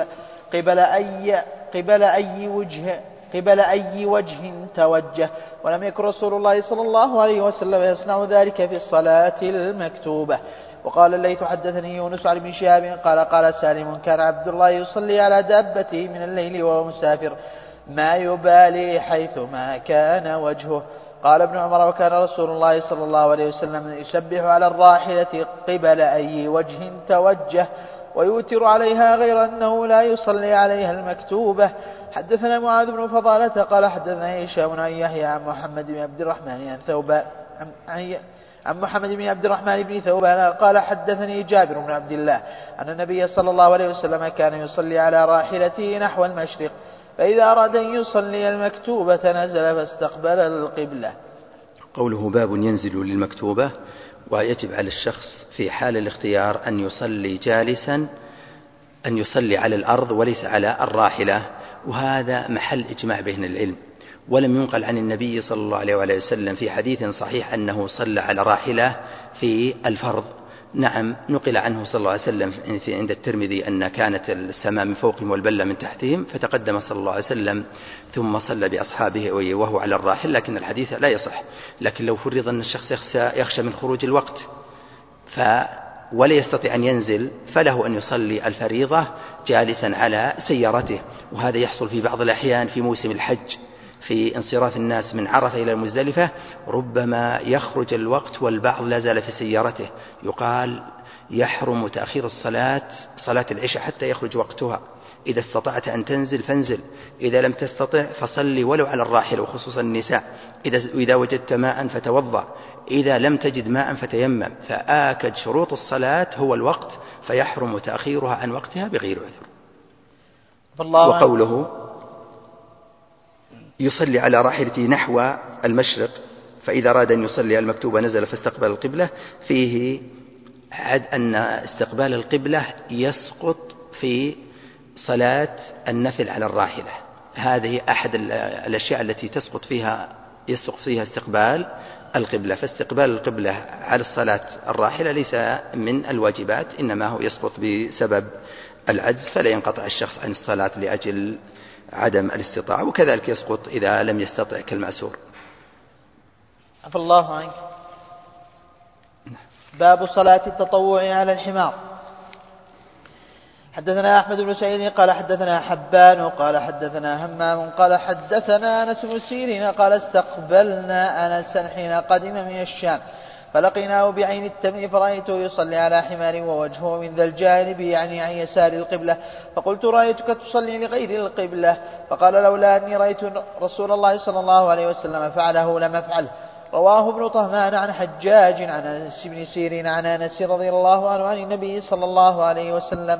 S1: قبل أي وجه توجه، ولم يكن رسول الله صلى الله عليه وسلم يصنع ذلك في الصلاة المكتوبة. وقال الليث حدثني يونس عن ابن شهاب قال سالم كان عبد الله يصلي على دابته من الليل وهو مسافر ما يبالي حيث ما كان وجهه. قال ابن عمر وكان رسول الله صلى الله عليه وسلم يسبح على الراحلة قبل أي وجه توجه ويوتر عليها غير أنه لا يصلي عليها المكتوبة. حدثنا معاذ بن فضالة قال حدثنا هشام عن يحيى عن محمد بن عبد الرحمن بن ثوبان قال حدثني جابر بن عبد الله أن النبي صلى الله عليه وسلم كان يصلي على راحلته نحو المشرق، فإذا أراد أن يصلي المكتوبة نزل فاستقبل القبلة.
S2: قوله باب ينزل للمكتوبة، ويجب على الشخص في حال الاختيار أن يصلي جالسا، أن يصلي على الأرض وليس على الراحلة، وهذا محل إجماع بين العلم. ولم ينقل عن النبي صلى الله عليه وسلم في حديث صحيح أنه صلى على راحلة في الفرض. نعم، نقل عنه صلى الله عليه وسلم عند الترمذي أن كانت السماء من فوقهم والبلة من تحتهم، فتقدم صلى الله عليه وسلم ثم صلى بأصحابه وهو على الراحل، لكن الحديث لا يصح. لكن لو فرض أن الشخص يخشى من خروج الوقت ولا يستطيع أن ينزل، فله أن يصلي الفريضة جالسا على سيارته، وهذا يحصل في بعض الأحيان في موسم الحج في انصراف الناس من عرفة إلى المزدلفة، ربما يخرج الوقت والبعض لا زال في سيارته، يقال يحرم تأخير صلاة العشاء حتى يخرج وقتها. إذا استطعت أن تنزل فانزل، إذا لم تستطع فصلي ولو على الراحل، وخصوصا النساء. إذا وجدت ماء فتوضأ، إذا لم تجد ماء فتيمم، فآكد شروط الصلاة هو الوقت، فيحرم تأخيرها عن وقتها بغير عذر. وقوله يصلي على راحلته نحو المشرق، فإذا أراد أن يصلي المكتوبة نزل فاستقبل القبلة، فيه أن استقبال القبلة يسقط في صلاة النفل على الراحلة. هذه أحد الأشياء التي يسقط فيها استقبال القبلة، فاستقبال القبلة على الصلاة الراحلة ليس من الواجبات، إنما هو يسقط بسبب العجز، فلا ينقطع الشخص عن الصلاة لأجل عدم الاستطاعة، وكذلك يسقط إذا لم يستطع كالمأسور.
S1: عفى الله عنك. باب صلاة التطوع على الحمار. حدثنا أحمد بن سعيد قال حدثنا حبان قال حدثنا همام قال حدثنا أنس بن سيرين قال استقبلنا أنسا حين قدم من الشام، فلقيناه بعين التمر فرأيته يصلي على حمار ووجهه من ذا الجانب يعني عن يسار القبلة، فقلت رأيتك تصلي لغير القبلة، فقال لولا أني رأيت رسول الله صلى الله عليه وسلم فعله لم أفعله. رواه ابن طهمان عن حجاج عن أنس بن سيرين عن أنس رضي الله عنه عن النبي صلى الله عليه وسلم.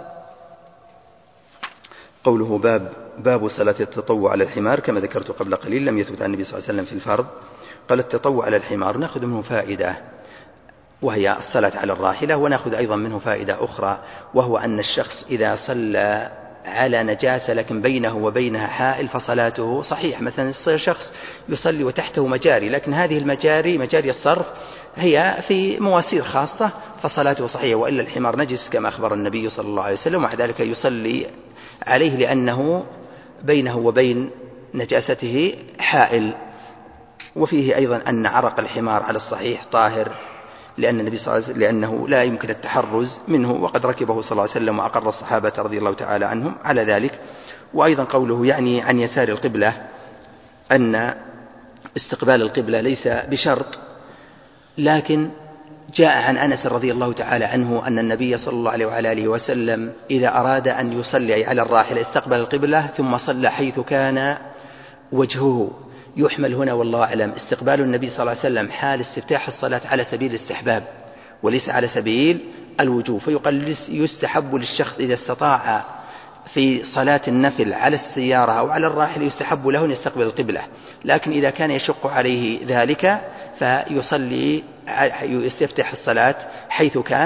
S2: قوله باب صلاة التطوع على الحمار، كما ذكرت قبل قليل لم يثبت عن النبي صلى الله عليه وسلم في الفرض. قال التطوع على الحمار، نأخذ منه فائدة وهي الصلاة على الراحلة، ونأخذ أيضا منه فائدة أخرى، وهو أن الشخص إذا صلى على نجاسة لكن بينه وبينها حائل فصلاته صحيح. مثلا شخص يصلي وتحته مجاري، لكن هذه المجاري مجاري الصرف هي في مواسير خاصة، فصلاته صحيحة، وإلا الحمار نجس كما أخبر النبي صلى الله عليه وسلم، ومع ذلك يصلي عليه لأنه بينه وبين نجاسته حائل. وفيه أيضا أن عرق الحمار على الصحيح طاهر، لأن النبي صلى الله عليه وسلم لأنه لا يمكن التحرز منه، وقد ركبه صلى الله عليه وسلم وأقر الصحابة رضي الله تعالى عنهم على ذلك. وأيضا قوله يعني عن يسار القبلة، أن استقبال القبلة ليس بشرط، لكن جاء عن أنس رضي الله تعالى عنه أن النبي صلى الله عليه وعلى آله وسلم إذا أراد أن يصلي على الراحلة استقبل القبلة ثم صلى حيث كان وجهه. يحمل هنا والله أعلم استقبال النبي صلى الله عليه وسلم حال استفتاح الصلاة على سبيل الاستحباب وليس على سبيل الوجوب، فيقال يستحب للشخص إذا استطاع في صلاة النفل على السيارة أو على الراحل يستحب له أن يستقبل القبلة، لكن إذا كان يشق عليه ذلك فيصلي يستفتح الصلاة حيث كان،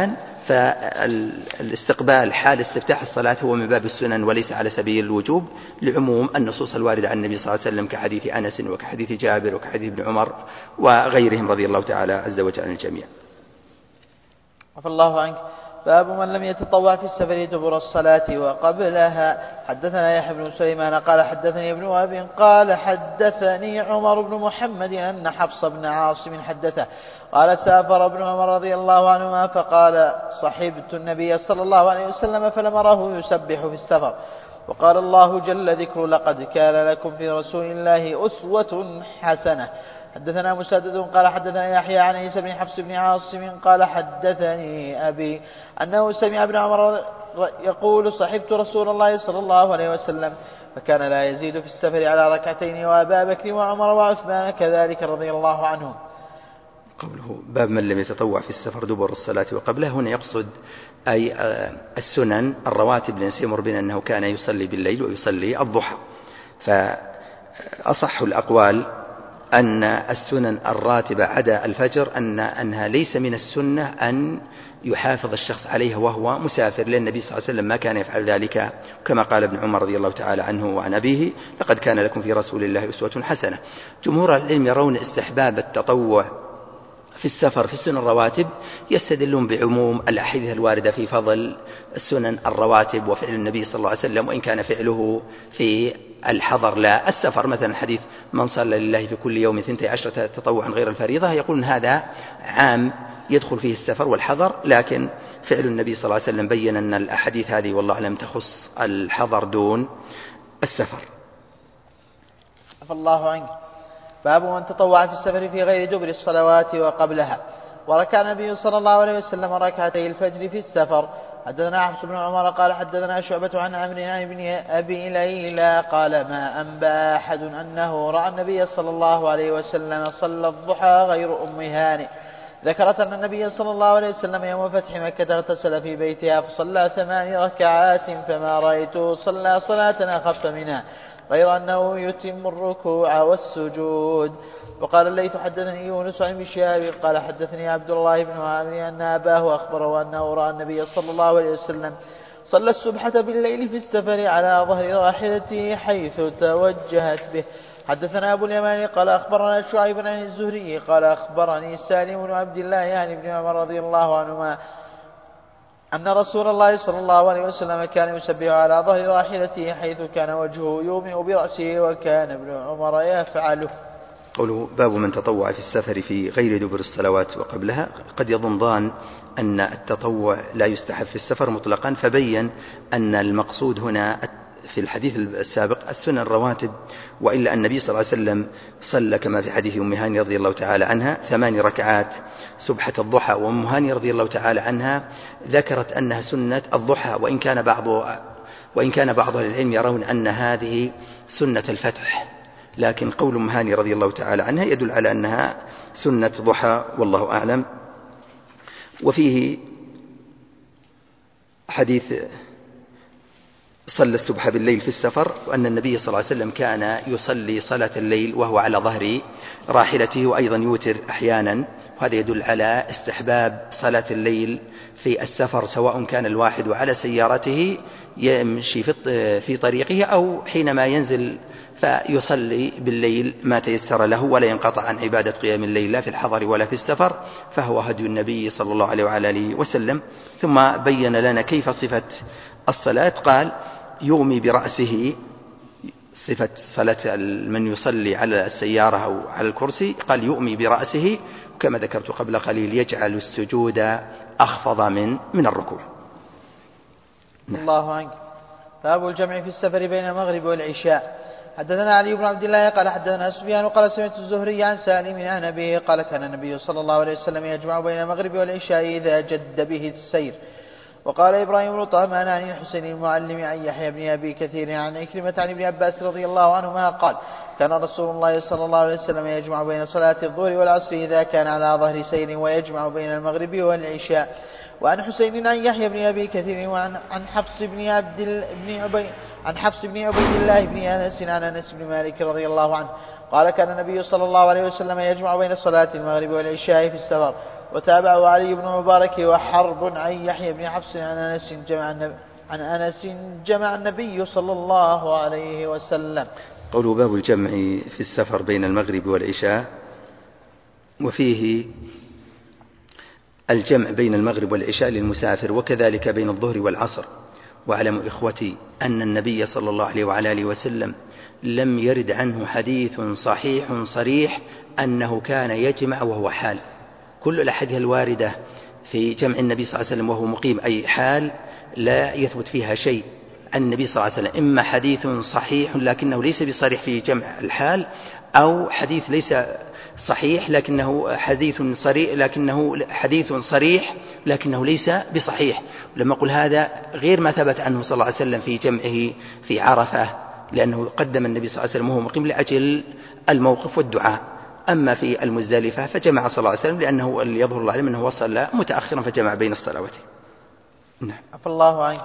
S2: فالاستقبال حال استفتاح الصلاة هو من باب السنن وليس على سبيل الوجوب، لعموم النصوص الواردة عن النبي صلى الله عليه وسلم كحديث أنس وكحديث جابر وكحديث ابن عمر وغيرهم رضي الله تعالى عز وجل عن الجميع.
S1: عفى الله عنك. باب من لم يتطوع في السفر دبر الصلاة وقبلها. حدثنا يحيى بن سليمان قال حدثني ابن وهب قال حدثني عمر بن محمد أن حفص بن عاصم حدثه قال سافر ابن عمر رضي الله عنهما فقال صحبت النبي صلى الله عليه وسلم فلم أره يسبح في السفر، وقال الله جل ذكر لقد كان لكم في رسول الله أسوة حسنة. حدثنا مسدد قال حدثنا يحيى عن عيسى بن حفص بن عاصم قال حدثني أبي أنه سمع ابن عمر يقول صحبت رسول الله صلى الله عليه وسلم فكان لا يزيد في السفر على ركعتين، وأبا بكر وعمر وعثمان كذلك رضي الله عنهم.
S2: قوله باب من لم يتطوع في السفر دبر الصلاة وقبلها، هنا يقصد أي السنن الرواتب، لأن سيمر بنا أنه كان يصلي بالليل ويصلي الضحى. فأصح الأقوال أن السنن الراتبة عدا الفجر أنها ليس من السنة أن يحافظ الشخص عليها وهو مسافر، لأن النبي صلى الله عليه وسلم ما كان يفعل ذلك، كما قال ابن عمر رضي الله تعالى عنه وعن أبيه لقد كان لكم في رسول الله أسوة حسنة. جمهور العلم يرون استحباب التطوع في السفر في السنن الرواتب، يستدلون بعموم الأحاديث الواردة في فضل السنن الرواتب وفعل النبي صلى الله عليه وسلم، وإن كان فعله في الحضر لا السفر. مثلا حديث من صلى لله في كل يوم 12 تطوعا غير الفريضة، يقولون هذا عام يدخل فيه السفر والحضر، لكن فعل النبي صلى الله عليه وسلم بين أن الأحاديث هذه والله أعلم تخص الحضر دون السفر.
S1: عفى الله عنك. باب من تطوع في السفر في غير دبر الصلوات وقبلها. وركع النبي صلى الله عليه وسلم ركعتي الفجر في السفر. حدثنا حفص بن عمر قال حدثنا شعبة عن عمرو عن ابن أبي ليلى قال ما أنبأ أحد أنه رأى النبي صلى الله عليه وسلم صلى الضحى غير أم هانئ. ذكرت أن النبي صلى الله عليه وسلم يوم فتح مكة اغتسل في بيتها فصلى 8 ركعات فما رأيته صلى صلاة أخف منها غير أنه يتم الركوع والسجود. وقال الليث حدثني يونس عن شهاب قال حدثني عبد الله بن عامر أن أباه أخبره أنه رأى النبي صلى الله عليه وسلم صلى السبحة بالليل في السفر على ظهر راحلته حيث توجهت به. حدثنا أبو اليمان قال أخبرنا شعيب عن الزهري قال أخبرني سالم بن عبد الله يعني ابن عمر رضي الله عنهما أن رسول الله صلى الله عليه وسلم كان يسبح على ظهر راحلته حيث كان وجهه يومئ برأسه وكان ابن عمر يفعله.
S2: قوله باب من تطوع في السفر في غير دبر الصلوات وقبلها، قد يظن ظان أن التطوع لا يستحب في السفر مطلقا، فبين أن المقصود هنا في الحديث السابق السنن الرواتب، وإلا النبي صلى الله عليه وسلم صلى كما في حديث أم هاني رضي الله تعالى عنها 8 ركعات سبحة الضحى، وأم هاني رضي الله تعالى عنها ذكرت أنها سنة الضحى، وإن كان بعض أهل العلم يرون أن هذه سنة الفتح، لكن قول أم هاني رضي الله تعالى عنها يدل على أنها سنة ضحى والله أعلم. وفيه حديث صلى السبح بالليل في السفر، وأن النبي صلى الله عليه وسلم كان يصلي صلاة الليل وهو على ظهر راحلته، وأيضا يوتر أحيانا، وهذا يدل على استحباب صلاة الليل في السفر، سواء كان الواحد على سيارته يمشي في طريقه أو حينما ينزل فيصلي بالليل ما تيسر له ولا ينقطع عن عبادة قيام الليل لا في الحضر ولا في السفر، فهو هدي النبي صلى الله عليه وعلى آله وسلم. ثم بين لنا كيف صفة الصلاة، قال يغمي برأسه، صفة صلاة من يصلي على السيارة أو على الكرسي، قال يغمي برأسه، وكما ذكرت قبل قليل يجعل السجود أخفض من الركوع.
S1: الله عنك. باب الجمع في السفر بين المغرب والعشاء. حدثنا علي بن عبد الله قال حدثنا سفيان قال سمعت الزهري عن سالم عن أبيه قال كان النبي صلى الله عليه وسلم يجمع بين المغرب والعشاء إذا جد به السير. وقال إبراهيم بن طهمان عن الحسين المعلم عن يحيى بن أبي كثير عن عكرمة عن ابن عباس رضي الله عنهما قال كان رسول الله صلى الله عليه وسلم يجمع بين صلاة الظهر والعصر إذا كان على ظهر سير ويجمع بين المغرب والعشاء. وعن حسين عن يحيى بن أبي كثير وعن حفص بن عبيد الله بن أنس عن أنس بن مالك رضي الله عنه قال كان النبي صلى الله عليه وسلم يجمع بين صلاة المغرب والعشاء في السفر وتابعه علي بن المبارك وحرب عن يحيى بن حفص عن أنس جمع النبي صلى الله عليه وسلم.
S2: قوله باب الجمع في السفر بين المغرب والعشاء، وفيه الجمع بين المغرب والعشاء للمسافر وكذلك بين الظهر والعصر. واعلموا إخوتي أن النبي صلى الله عليه وعلى آله وسلم لم يرد عنه حديث صحيح صريح أنه كان يجمع وهو حال. كل الأحاديث الواردة في جمع النبي صلى الله عليه وسلم وهو مقيم أي حال لا يثبت فيها شيء عن النبي صلى الله عليه وسلم، إما حديث صحيح لكنه ليس بصريح في جمع الحال، أو حديث ليس صحيح لكنه حديث صريح لكنه ليس بصحيح. لما أقول هذا غير ما ثبت عنه صلى الله عليه وسلم في جمعه في عرفة، لأنه قدم النبي صلى الله عليه وسلم وهو مقيم لأجل الموقف والدعاء. أما في المزدلفة فجمع صلى الله عليه وسلم لأنه يظهر الله عليه أنه وصل متأخرا فجمع بين الصلوات.
S1: نعم. عفى الله عنك.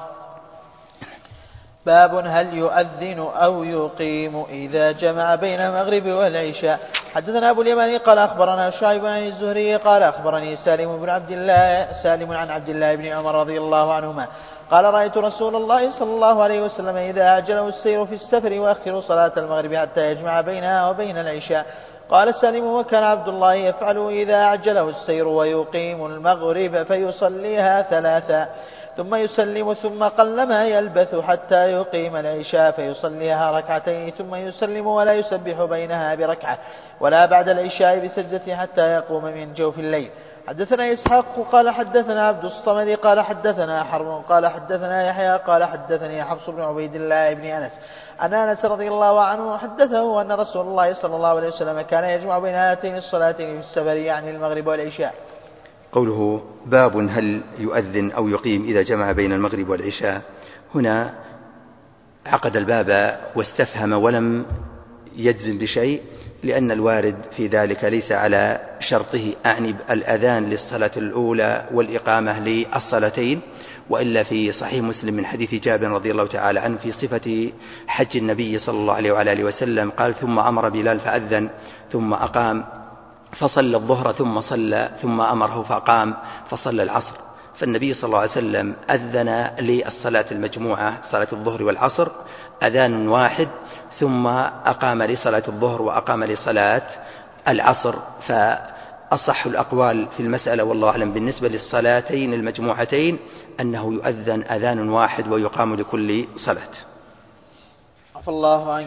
S1: باب هل يؤذن أو يقيم إذا جمع بين المغرب والعشاء. حدثنا أبو اليماني قال أخبرنا شعيب عن الزهري قال أخبرني سالم عن عبد الله بن عمر رضي الله عنهما قال رأيت رسول الله صلى الله عليه وسلم إذا أعجله السير في السفر يؤخر صلاة المغرب حتى يجمع بينها وبين العشاء. قال سالم وكان عبد الله يفعل إذا أعجله السير ويقيم المغرب فيصليها 3 ثم يسلم ثم قلما يلبث حتى يقيم العشاء فيصليها 2 ثم يسلم ولا يسبح بينها بركعة ولا بعد العشاء بسجدة حتى يقوم من جوف الليل. حدثنا إسحاق قال حدثنا عبد الصمد قال حدثنا حرب قال حدثنا يحيى قال حدثني حفص بن عبيد الله بن أنس أن أنس رضي الله عنه حدثه أن رسول الله صلى الله عليه وسلم كان يجمع بين هاتين الصلاتين في السفر يعني المغرب والعشاء.
S2: قوله باب هل يؤذن أو يقيم إذا جمع بين المغرب والعشاء، هنا عقد الباب واستفهم ولم يجزم بشيء، لأن الوارد في ذلك ليس على شرطه، أعني الأذان للصلاة الأولى والإقامة للصلاتين، وإلا في صحيح مسلم من حديث جابر رضي الله تعالى عنه في صفة حج النبي صلى الله عليه وعلى آله وسلم قال ثم أمر بلال فأذن ثم أقام فصلى الظهر ثم أمره فقام فصلى العصر. فالنبي صلى الله عليه وسلم أذن للصلاة المجموعة صلاة الظهر والعصر أذان واحد، ثم أقام لصلاة الظهر وأقام لصلاة العصر. فأصح الأقوال في المسألة والله أعلم بالنسبة للصلاتين المجموعتين أنه يؤذن أذان واحد ويقام لكل صلاة.
S1: عفى الله عنك.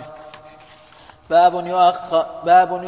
S1: باب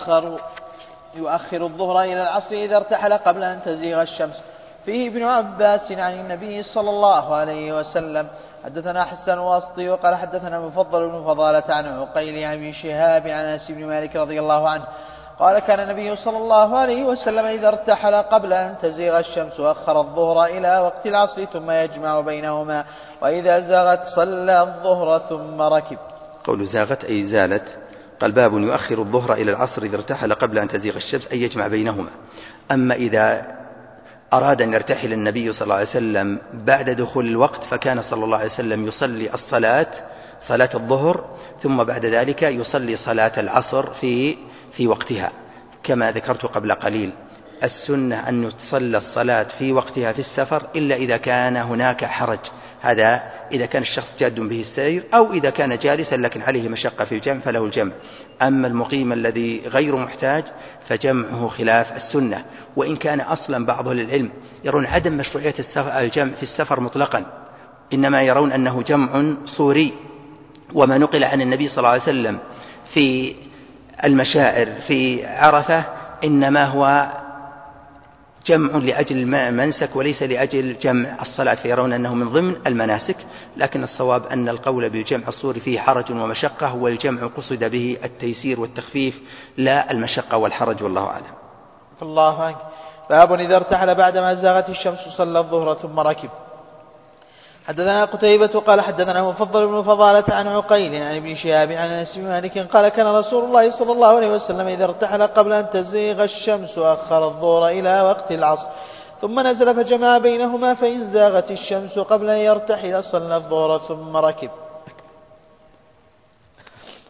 S1: يؤخر الظهر إلى العصر إذا ارتحل قبل أن تزيغ الشمس. فيه ابن عباس عن النبي صلى الله عليه وسلم. حدثنا حسن الواسطي وقال حدثنا مفضل بن فضالة عن عقيل عن ابن شهاب عن أنس بن مالك رضي الله عنه قال كان النبي صلى الله عليه وسلم إذا ارتحل قبل أن تزيغ الشمس أخر الظهر إلى وقت العصر ثم يجمع بينهما، وإذا زاغت صلى الظهر ثم ركب.
S2: قول زاغت أي زالت. قال باب يؤخر الظهر إلى العصر إذا ارتحل قبل أن تزيغ الشمس أي يجمع بينهما. أما إذا أراد أن يرتحل النبي صلى الله عليه وسلم بعد دخول الوقت فكان صلى الله عليه وسلم يصلي صلاة الظهر ثم بعد ذلك يصلي صلاة العصر في وقتها كما ذكرت قبل قليل. السنة أن تصلى الصلاة في وقتها في السفر إلا إذا كان هناك حرج، هذا إذا كان الشخص جاد به السير أو إذا كان جالسا لكن عليه مشقة في الجمع فله الجمع. أما المقيم الذي غير محتاج فجمعه خلاف السنة، وإن كان أصلا بعض أهل العلم يرون عدم مشروعية الجمع في السفر مطلقا، إنما يرون أنه جمع صوري. وما نقل عن النبي صلى الله عليه وسلم في المشاعر في عرفة إنما هو جمع لأجل المنسك وليس لأجل جمع الصلاة، فيرون أنه من ضمن المناسك. لكن الصواب أن القول بالجمع الصوري فيه حرج ومشقة، والجمع قصد به التيسير والتخفيف لا المشقة والحرج، والله أعلم.
S1: الله عنك. باب إذا ارتحل بعدما زاغت الشمس صلى الظهر ثم ركب. حدثنا قتيبة قال حدثنا مفضل بن فضالة عن عقيل عن ابن شهاب عن أنس بن مالك قال كان رسول الله صلى الله عليه وسلم إذا ارتحل قبل أن تزيغ الشمس أخر الظهر إلى وقت العصر ثم نزل فجمع بينهما، فإن زاغت الشمس قبل أن يرتحل صلى الظهر ثم ركب.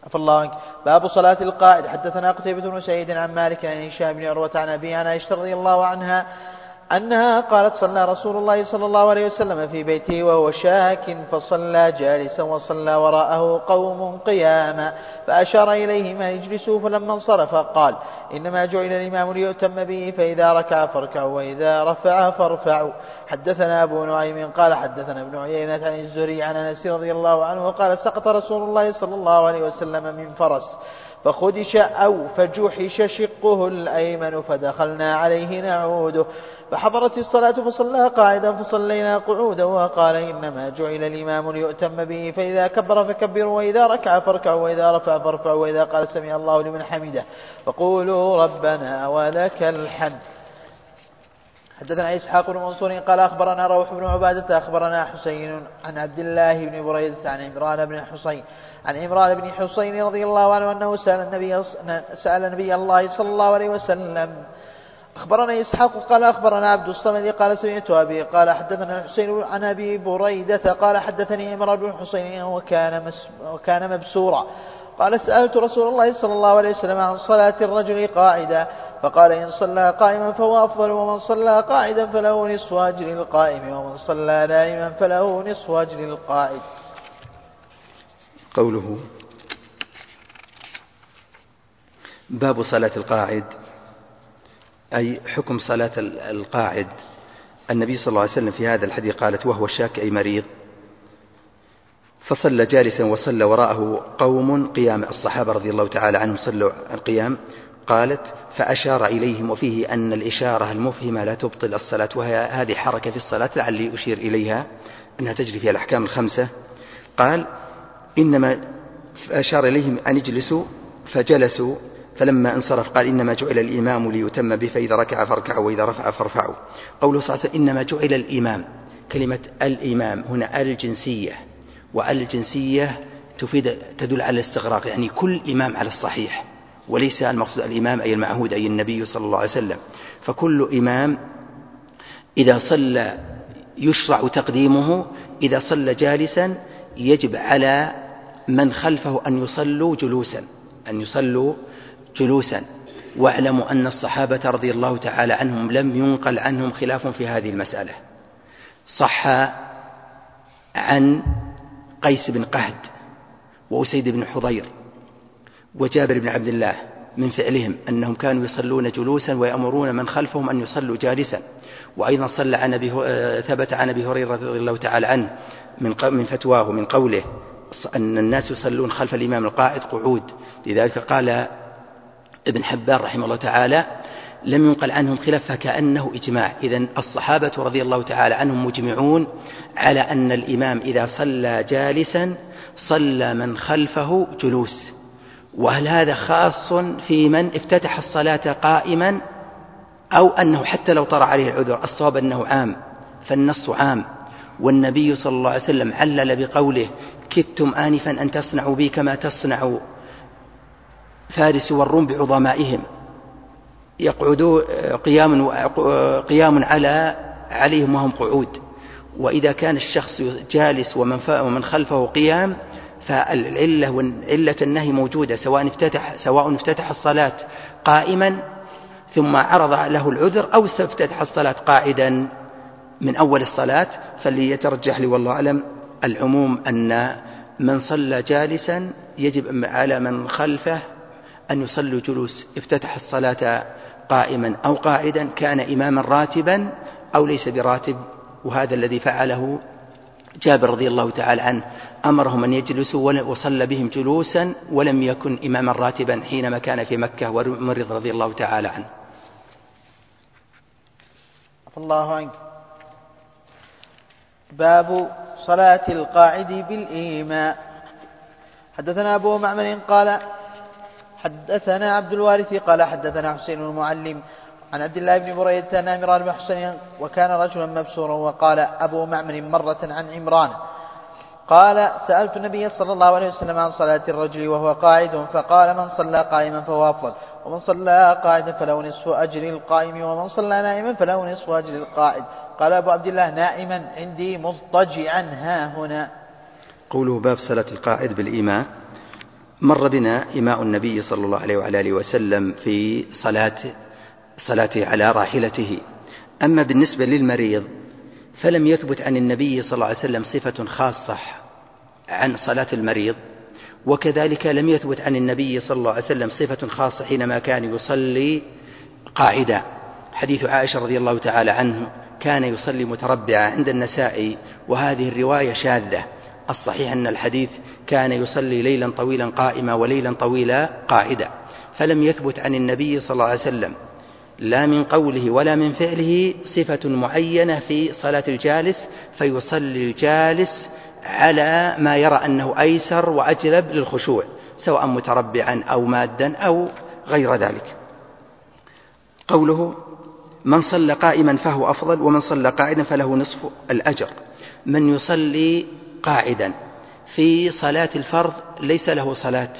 S1: عفى الله عنك. باب صلاة القاعد. حدثنا قتيبة بن سعيد عن مالك عن هشام بن عروة عن أبي عن عائشة رضي الله عنها أنها قالت صلى رسول الله صلى الله عليه وسلم في بيته وهو شاك فصلى جالسا وصلى وراءه قوم قياما فأشار إليهم أن يجلسوا فلما انصرف قال إنما جعل الإمام ليؤتم به فإذا ركع فاركعوا وإذا رفع فارفعوا. حدثنا أبو نعيم قال حدثنا ابن عيينة عن الزهري عن أنس رضي الله عنه قال سقط رسول الله صلى الله عليه وسلم من فرس فخدش أو فجوحش شقه الأيمن فدخلنا عليه نعوده فحضرت الصلاة فصلى قاعدا فصلينا قعودا وقال إنما جعل الإمام ليؤتم به فإذا كبر فكبروا وإذا ركع فاركعوا وإذا رفع فارفعوا وإذا قال سمع الله لمن حمده فقولوا ربنا ولك الحمد. حدثنا إسحاق بن منصور قال أخبرنا روح بن عبادة أخبرنا حسين عن عبد الله بن بريدة عن عمران بن حسين رضي الله عنه أنه سأل النبي الله صلى الله عليه وسلم. أخبرنا إسحاق قال أخبرنا عبد الصمد قال سمعت أبي قال حدثنا الحسين عن أبي بريدة قال حدثني عمران بن حسين وكان مبسورا قال سألت رسول الله صلى الله عليه وسلم عن صلاة الرجل قاعدا فقال إن صلى قائما فهو أفضل ومن صلى قاعدا فله نصف أجر القائم ومن صلى نائما فله نصف أجر القاعد.
S2: قوله باب صلاة القاعد أي حكم صلاة القاعد. النبي صلى الله عليه وسلم في هذا الحديث قالت وهو شاك أي مريض فصلى جالسا وصلى وراءه قوم قيام الصحابة رضي الله تعالى عنهم صلوا القيام قالت فأشار إليهم وفيه أن الإشارة المفهمة لا تبطل الصلاة وهذه حركة في الصلاة لعلي أشير إليها أنها تجري فيها الأحكام الخمسة. قال إنما أشار إليهم أن يجلسوا فجلسوا فلما انصرف قال إنما جعل الإمام ليتم به فإذا ركع فاركعوا وإذا رفع فارفعوا. قوله صلى الله عليه وسلم إنما جعل الإمام كلمة الإمام هنا الجنسية والجنسية تدل على الاستغراق يعني كل إمام على الصحيح وليس المقصود الإمام أي المعهود أي النبي صلى الله عليه وسلم. فكل إمام إذا صلى يشرع تقديمه إذا صلى جالسا يجب على من خلفه أن يصلوا جلوسا واعلموا أن الصحابة رضي الله تعالى عنهم لم ينقل عنهم خلاف في هذه المسألة. صح عن قيس بن قهد وأسيد بن حضير وجابر بن عبد الله من فعلهم أنهم كانوا يصلون جلوسا ويأمرون من خلفهم أن يصلوا جالسا. وأيضا ثبت عن أبي هريرة رضي الله تعالى عنه من فتواه من قوله أن الناس يصلون خلف الإمام القاعد قعود. لذلك قال ابن حبان رحمه الله تعالى لم ينقل عنهم خلاف فكأنه إجماع. إذن الصحابة رضي الله تعالى عنهم مجمعون على أن الإمام إذا صلى جالسا صلى من خلفه جلوس. وهل هذا خاص في من افتتح الصلاة قائما أو أنه حتى لو طرأ عليه العذر؟ الصواب أنه عام فالنص عام. والنبي صلى الله عليه وسلم علل بقوله كدتم آنفا أن تصنعوا بي كما تصنع فارس والروم بعظمائهم يقعدوا قيام عليهم وهم قعود. وإذا كان الشخص جالس ومن خلفه قيام فالعلة وعلة النهي موجودة سواء افتتح الصلاة قائما ثم عرض له العذر أو افتتح الصلاة قاعدا من أول الصلاة. فليترجح لي والله أعلم العموم أن من صلى جالسا يجب على من خلفه أن يصلوا جلوس افتتح الصلاة قائما أو قاعدا كان إماما راتبا أو ليس براتب. وهذا الذي فعله جابر رضي الله تعالى عنه أمرهم أن يجلسوا وصلى بهم جلوسا ولم يكن إماما راتبا حينما كان في مكة ومرض رضي الله تعالى عنه.
S1: الله عنك. باب صلاة القاعد بالإيماء. حدثنا أبو معمر قال حدثنا عبد الوارث قال حدثنا حسين المعلم عن عبد الله بن بريدة عن عمران بن حسين وكان رجلا مبسورا. وقال أبو معمر مرة عن عمران قال سألت النبي صلى الله عليه وسلم عن صلاة الرجل وهو قاعد فقال من صلى قائما فهو أفضل ومن صلى قاعدا فله نصف أجر القائم ومن صلى نائما فله نصف أجر القاعد. قال أبو عبد الله نائما عندي مضطجعا ها هنا.
S2: قوله باب صلاة القاعد بالإيماء مر بنا إماء النبي صلى الله عليه وعلى آله وسلم في صلاته على راحلته. أما بالنسبة للمريض فلم يثبت عن النبي صلى الله عليه وسلم صفة خاصة عن صلاة المريض، وكذلك لم يثبت عن النبي صلى الله عليه وسلم صفة خاصة حينما كان يصلي قاعدا. حديث عائشة رضي الله تعالى عنه كان يصلي متربعا عند النسائي، وهذه الرواية شاذة. الصحيح أن الحديث كان يصلي ليلا طويلا قائما وليلا طويلا قاعدا، فلم يثبت عن النبي صلى الله عليه وسلم لا من قوله ولا من فعله صفة معينة في صلاة الجالس فيصلي الجالس على ما يرى أنه أيسر وأجلب للخشوع، سواء متربعا أو مادا أو غير ذلك. قوله من صلى قائما فهو أفضل ومن صلى قاعدا فله نصف الأجر. من يصلي قاعدا في صلاة الفرض ليس له صلاة،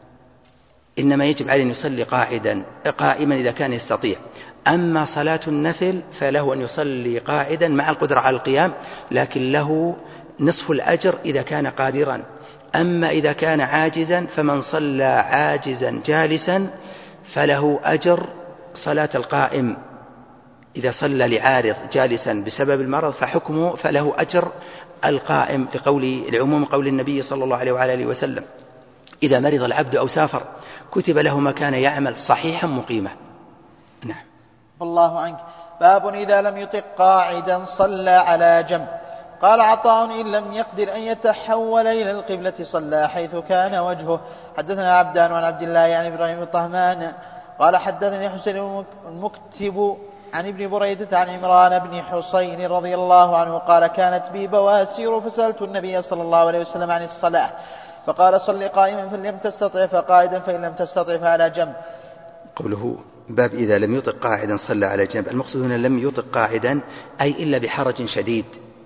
S2: إنما يجب عليه أن يصلي قائما إذا كان يستطيع. أما صلاة النفل فله أن يصلي قاعدا مع القدرة على القيام، لكن له نصف الأجر إذا كان قادرا. أما إذا كان عاجزا فمن صلى عاجزا جالسا فله أجر صلاة القائم. إذا صلى لعارض جالسا بسبب المرض فحكمه فله أجر القائم، لعموم قول النبي صلى الله عليه وعلى آله وسلم إذا مرض العبد أو سافر كتب له ما كان يعمل صحيحا مقيما. نعم.
S1: الله عنك. باب إذا لم يطق قاعدا صلى على جنب. قال عطاء إن لم يقدر أن يتحول إلى القبلة صلى حيث كان وجهه. حدثنا عبدان وعن عبد الله يعني إبراهيم الطهمان قال حدثني حسين المكتب عن ابن بريدة عن عمران بن حسين رضي الله عنه قال كانت بي بواسير فسألت النبي صلى الله عليه وسلم عن الصلاة فقال صل قائما فإن لم تستطع فقاعدا فإن لم تستطع فعلى جنب.
S2: قوله باب إذا لم يطق قاعدا صلى على جنب، المقصود هنا لم يطق قاعدا أي إلا بحرج شديد.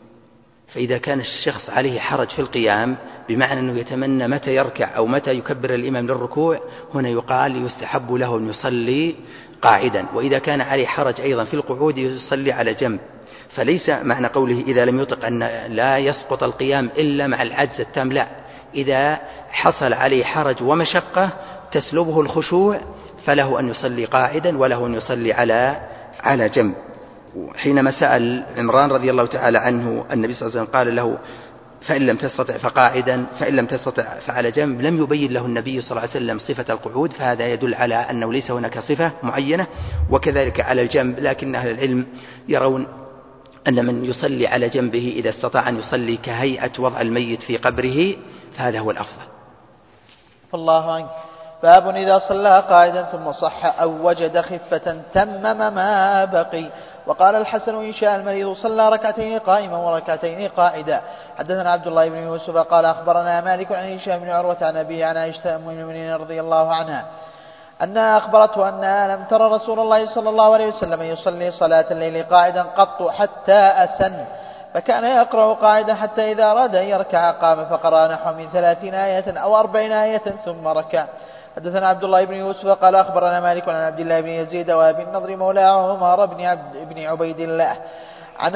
S2: فإذا كان الشخص عليه حرج في القيام بمعنى أنه يتمنى متى يركع أو متى يكبر الإمام للركوع، هنا يقال يستحب له أن يصلي قاعدا. وإذا كان عليه حرج أيضا في القعود يصلي على جنب. فليس معنى قوله إذا لم يطق أن لا يسقط القيام إلا مع العجز التام، لا، إذا حصل عليه حرج ومشقة تسلبه الخشوع فله أن يصلي قاعدا وله أن يصلي على جنب. حينما سأل عمران رضي الله تعالى عنه النبي صلى الله عليه وسلم قال له فإن لم تستطع فقاعدا فإن لم تستطع فعلى جنب، لم يبين له النبي صلى الله عليه وسلم صفة القعود، فهذا يدل على أنه ليس هناك صفة معينة. وكذلك على الجنب، لكن أهل العلم يرون أن من يصلي على جنبه إذا استطاع أن يصلي كهيئة وضع الميت في قبره فهذا هو الأفضل.
S1: الله عنك. باب إذا صلى قاعدا ثم صح أو وجد خفة تمم ما بقي. وقال الحسن إن شاء المريض صلى ركعتين قائما وركعتين قاعدا. حدثنا عبد الله بن يوسف قال أخبرنا مالك عن هشام بن عروة عن أبيه عن عائشة أم المؤمنين رضي الله عنها أنها أخبرته أنها لم تر رسول الله صلى الله عليه وسلم يصلي صلاة الليل قاعدا قط حتى أسن، فكان يقرأ قاعدا حتى إذا أراد أن يركع قام فقرأ نحو من 30 آية أو 40 آية ثم ركع. حدثنا عبد الله بن يوسف قال أخبرنا مالك عن عبد الله بن يزيد وابي النضر مولى عمر بن عبيد الله عن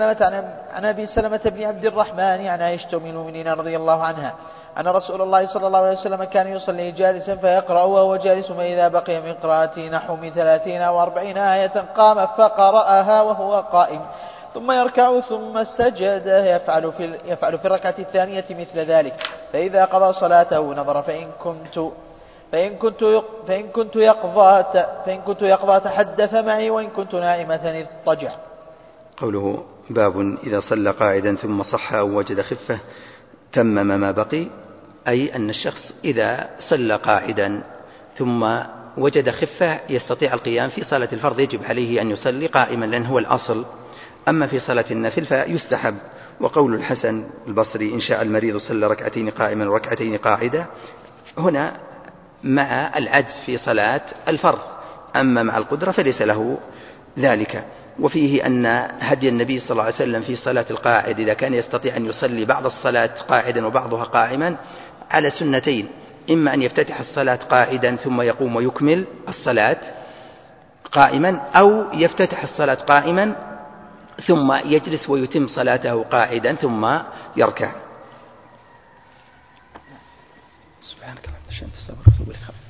S1: أبي سلمة بن عبد الرحمن عن عائشة أم المؤمنين رضي الله عنها أن رسول الله صلى الله عليه وسلم كان يصلي جالسا فيقرأ وهو جالس، فإذا بقي من قراءته نحو من 30 أو 40 آية قام فقرأها وهو قائم ثم يركع ثم سجد يفعل في الركعة الثانية مثل ذلك، فإذا قضى صلاته نظر فإن كنت يقظى تحدث معي وإن كنت نائمة اضطجع.
S2: قوله باب إذا صلى قاعدا ثم صح أو وجد خفة تمم ما بقي، أي أن الشخص إذا صلى قاعدا ثم وجد خفة يستطيع القيام في صلاة الفرض يجب عليه أن يصلي قائما لأن هو الأصل. أما في صلاة النفل فيستحب. وقول الحسن البصري إن شاء المريض صلى ركعتين قائما وركعتين قاعدة هنا مع العجز في صلاة الفرض، أما مع القدرة فليس له ذلك. وفيه أن هدي النبي صلى الله عليه وسلم في صلاة القاعد إذا كان يستطيع أن يصلي بعض الصلاة قاعدا وبعضها قائما على سنتين، إما أن يفتتح الصلاة قاعدا ثم يقوم ويكمل الصلاة قائما، أو يفتتح الصلاة قائما ثم يجلس ويتم صلاته قاعدا ثم يركع. سبحانك اللهم وبحمدك أستغفرك وأتوب إليك.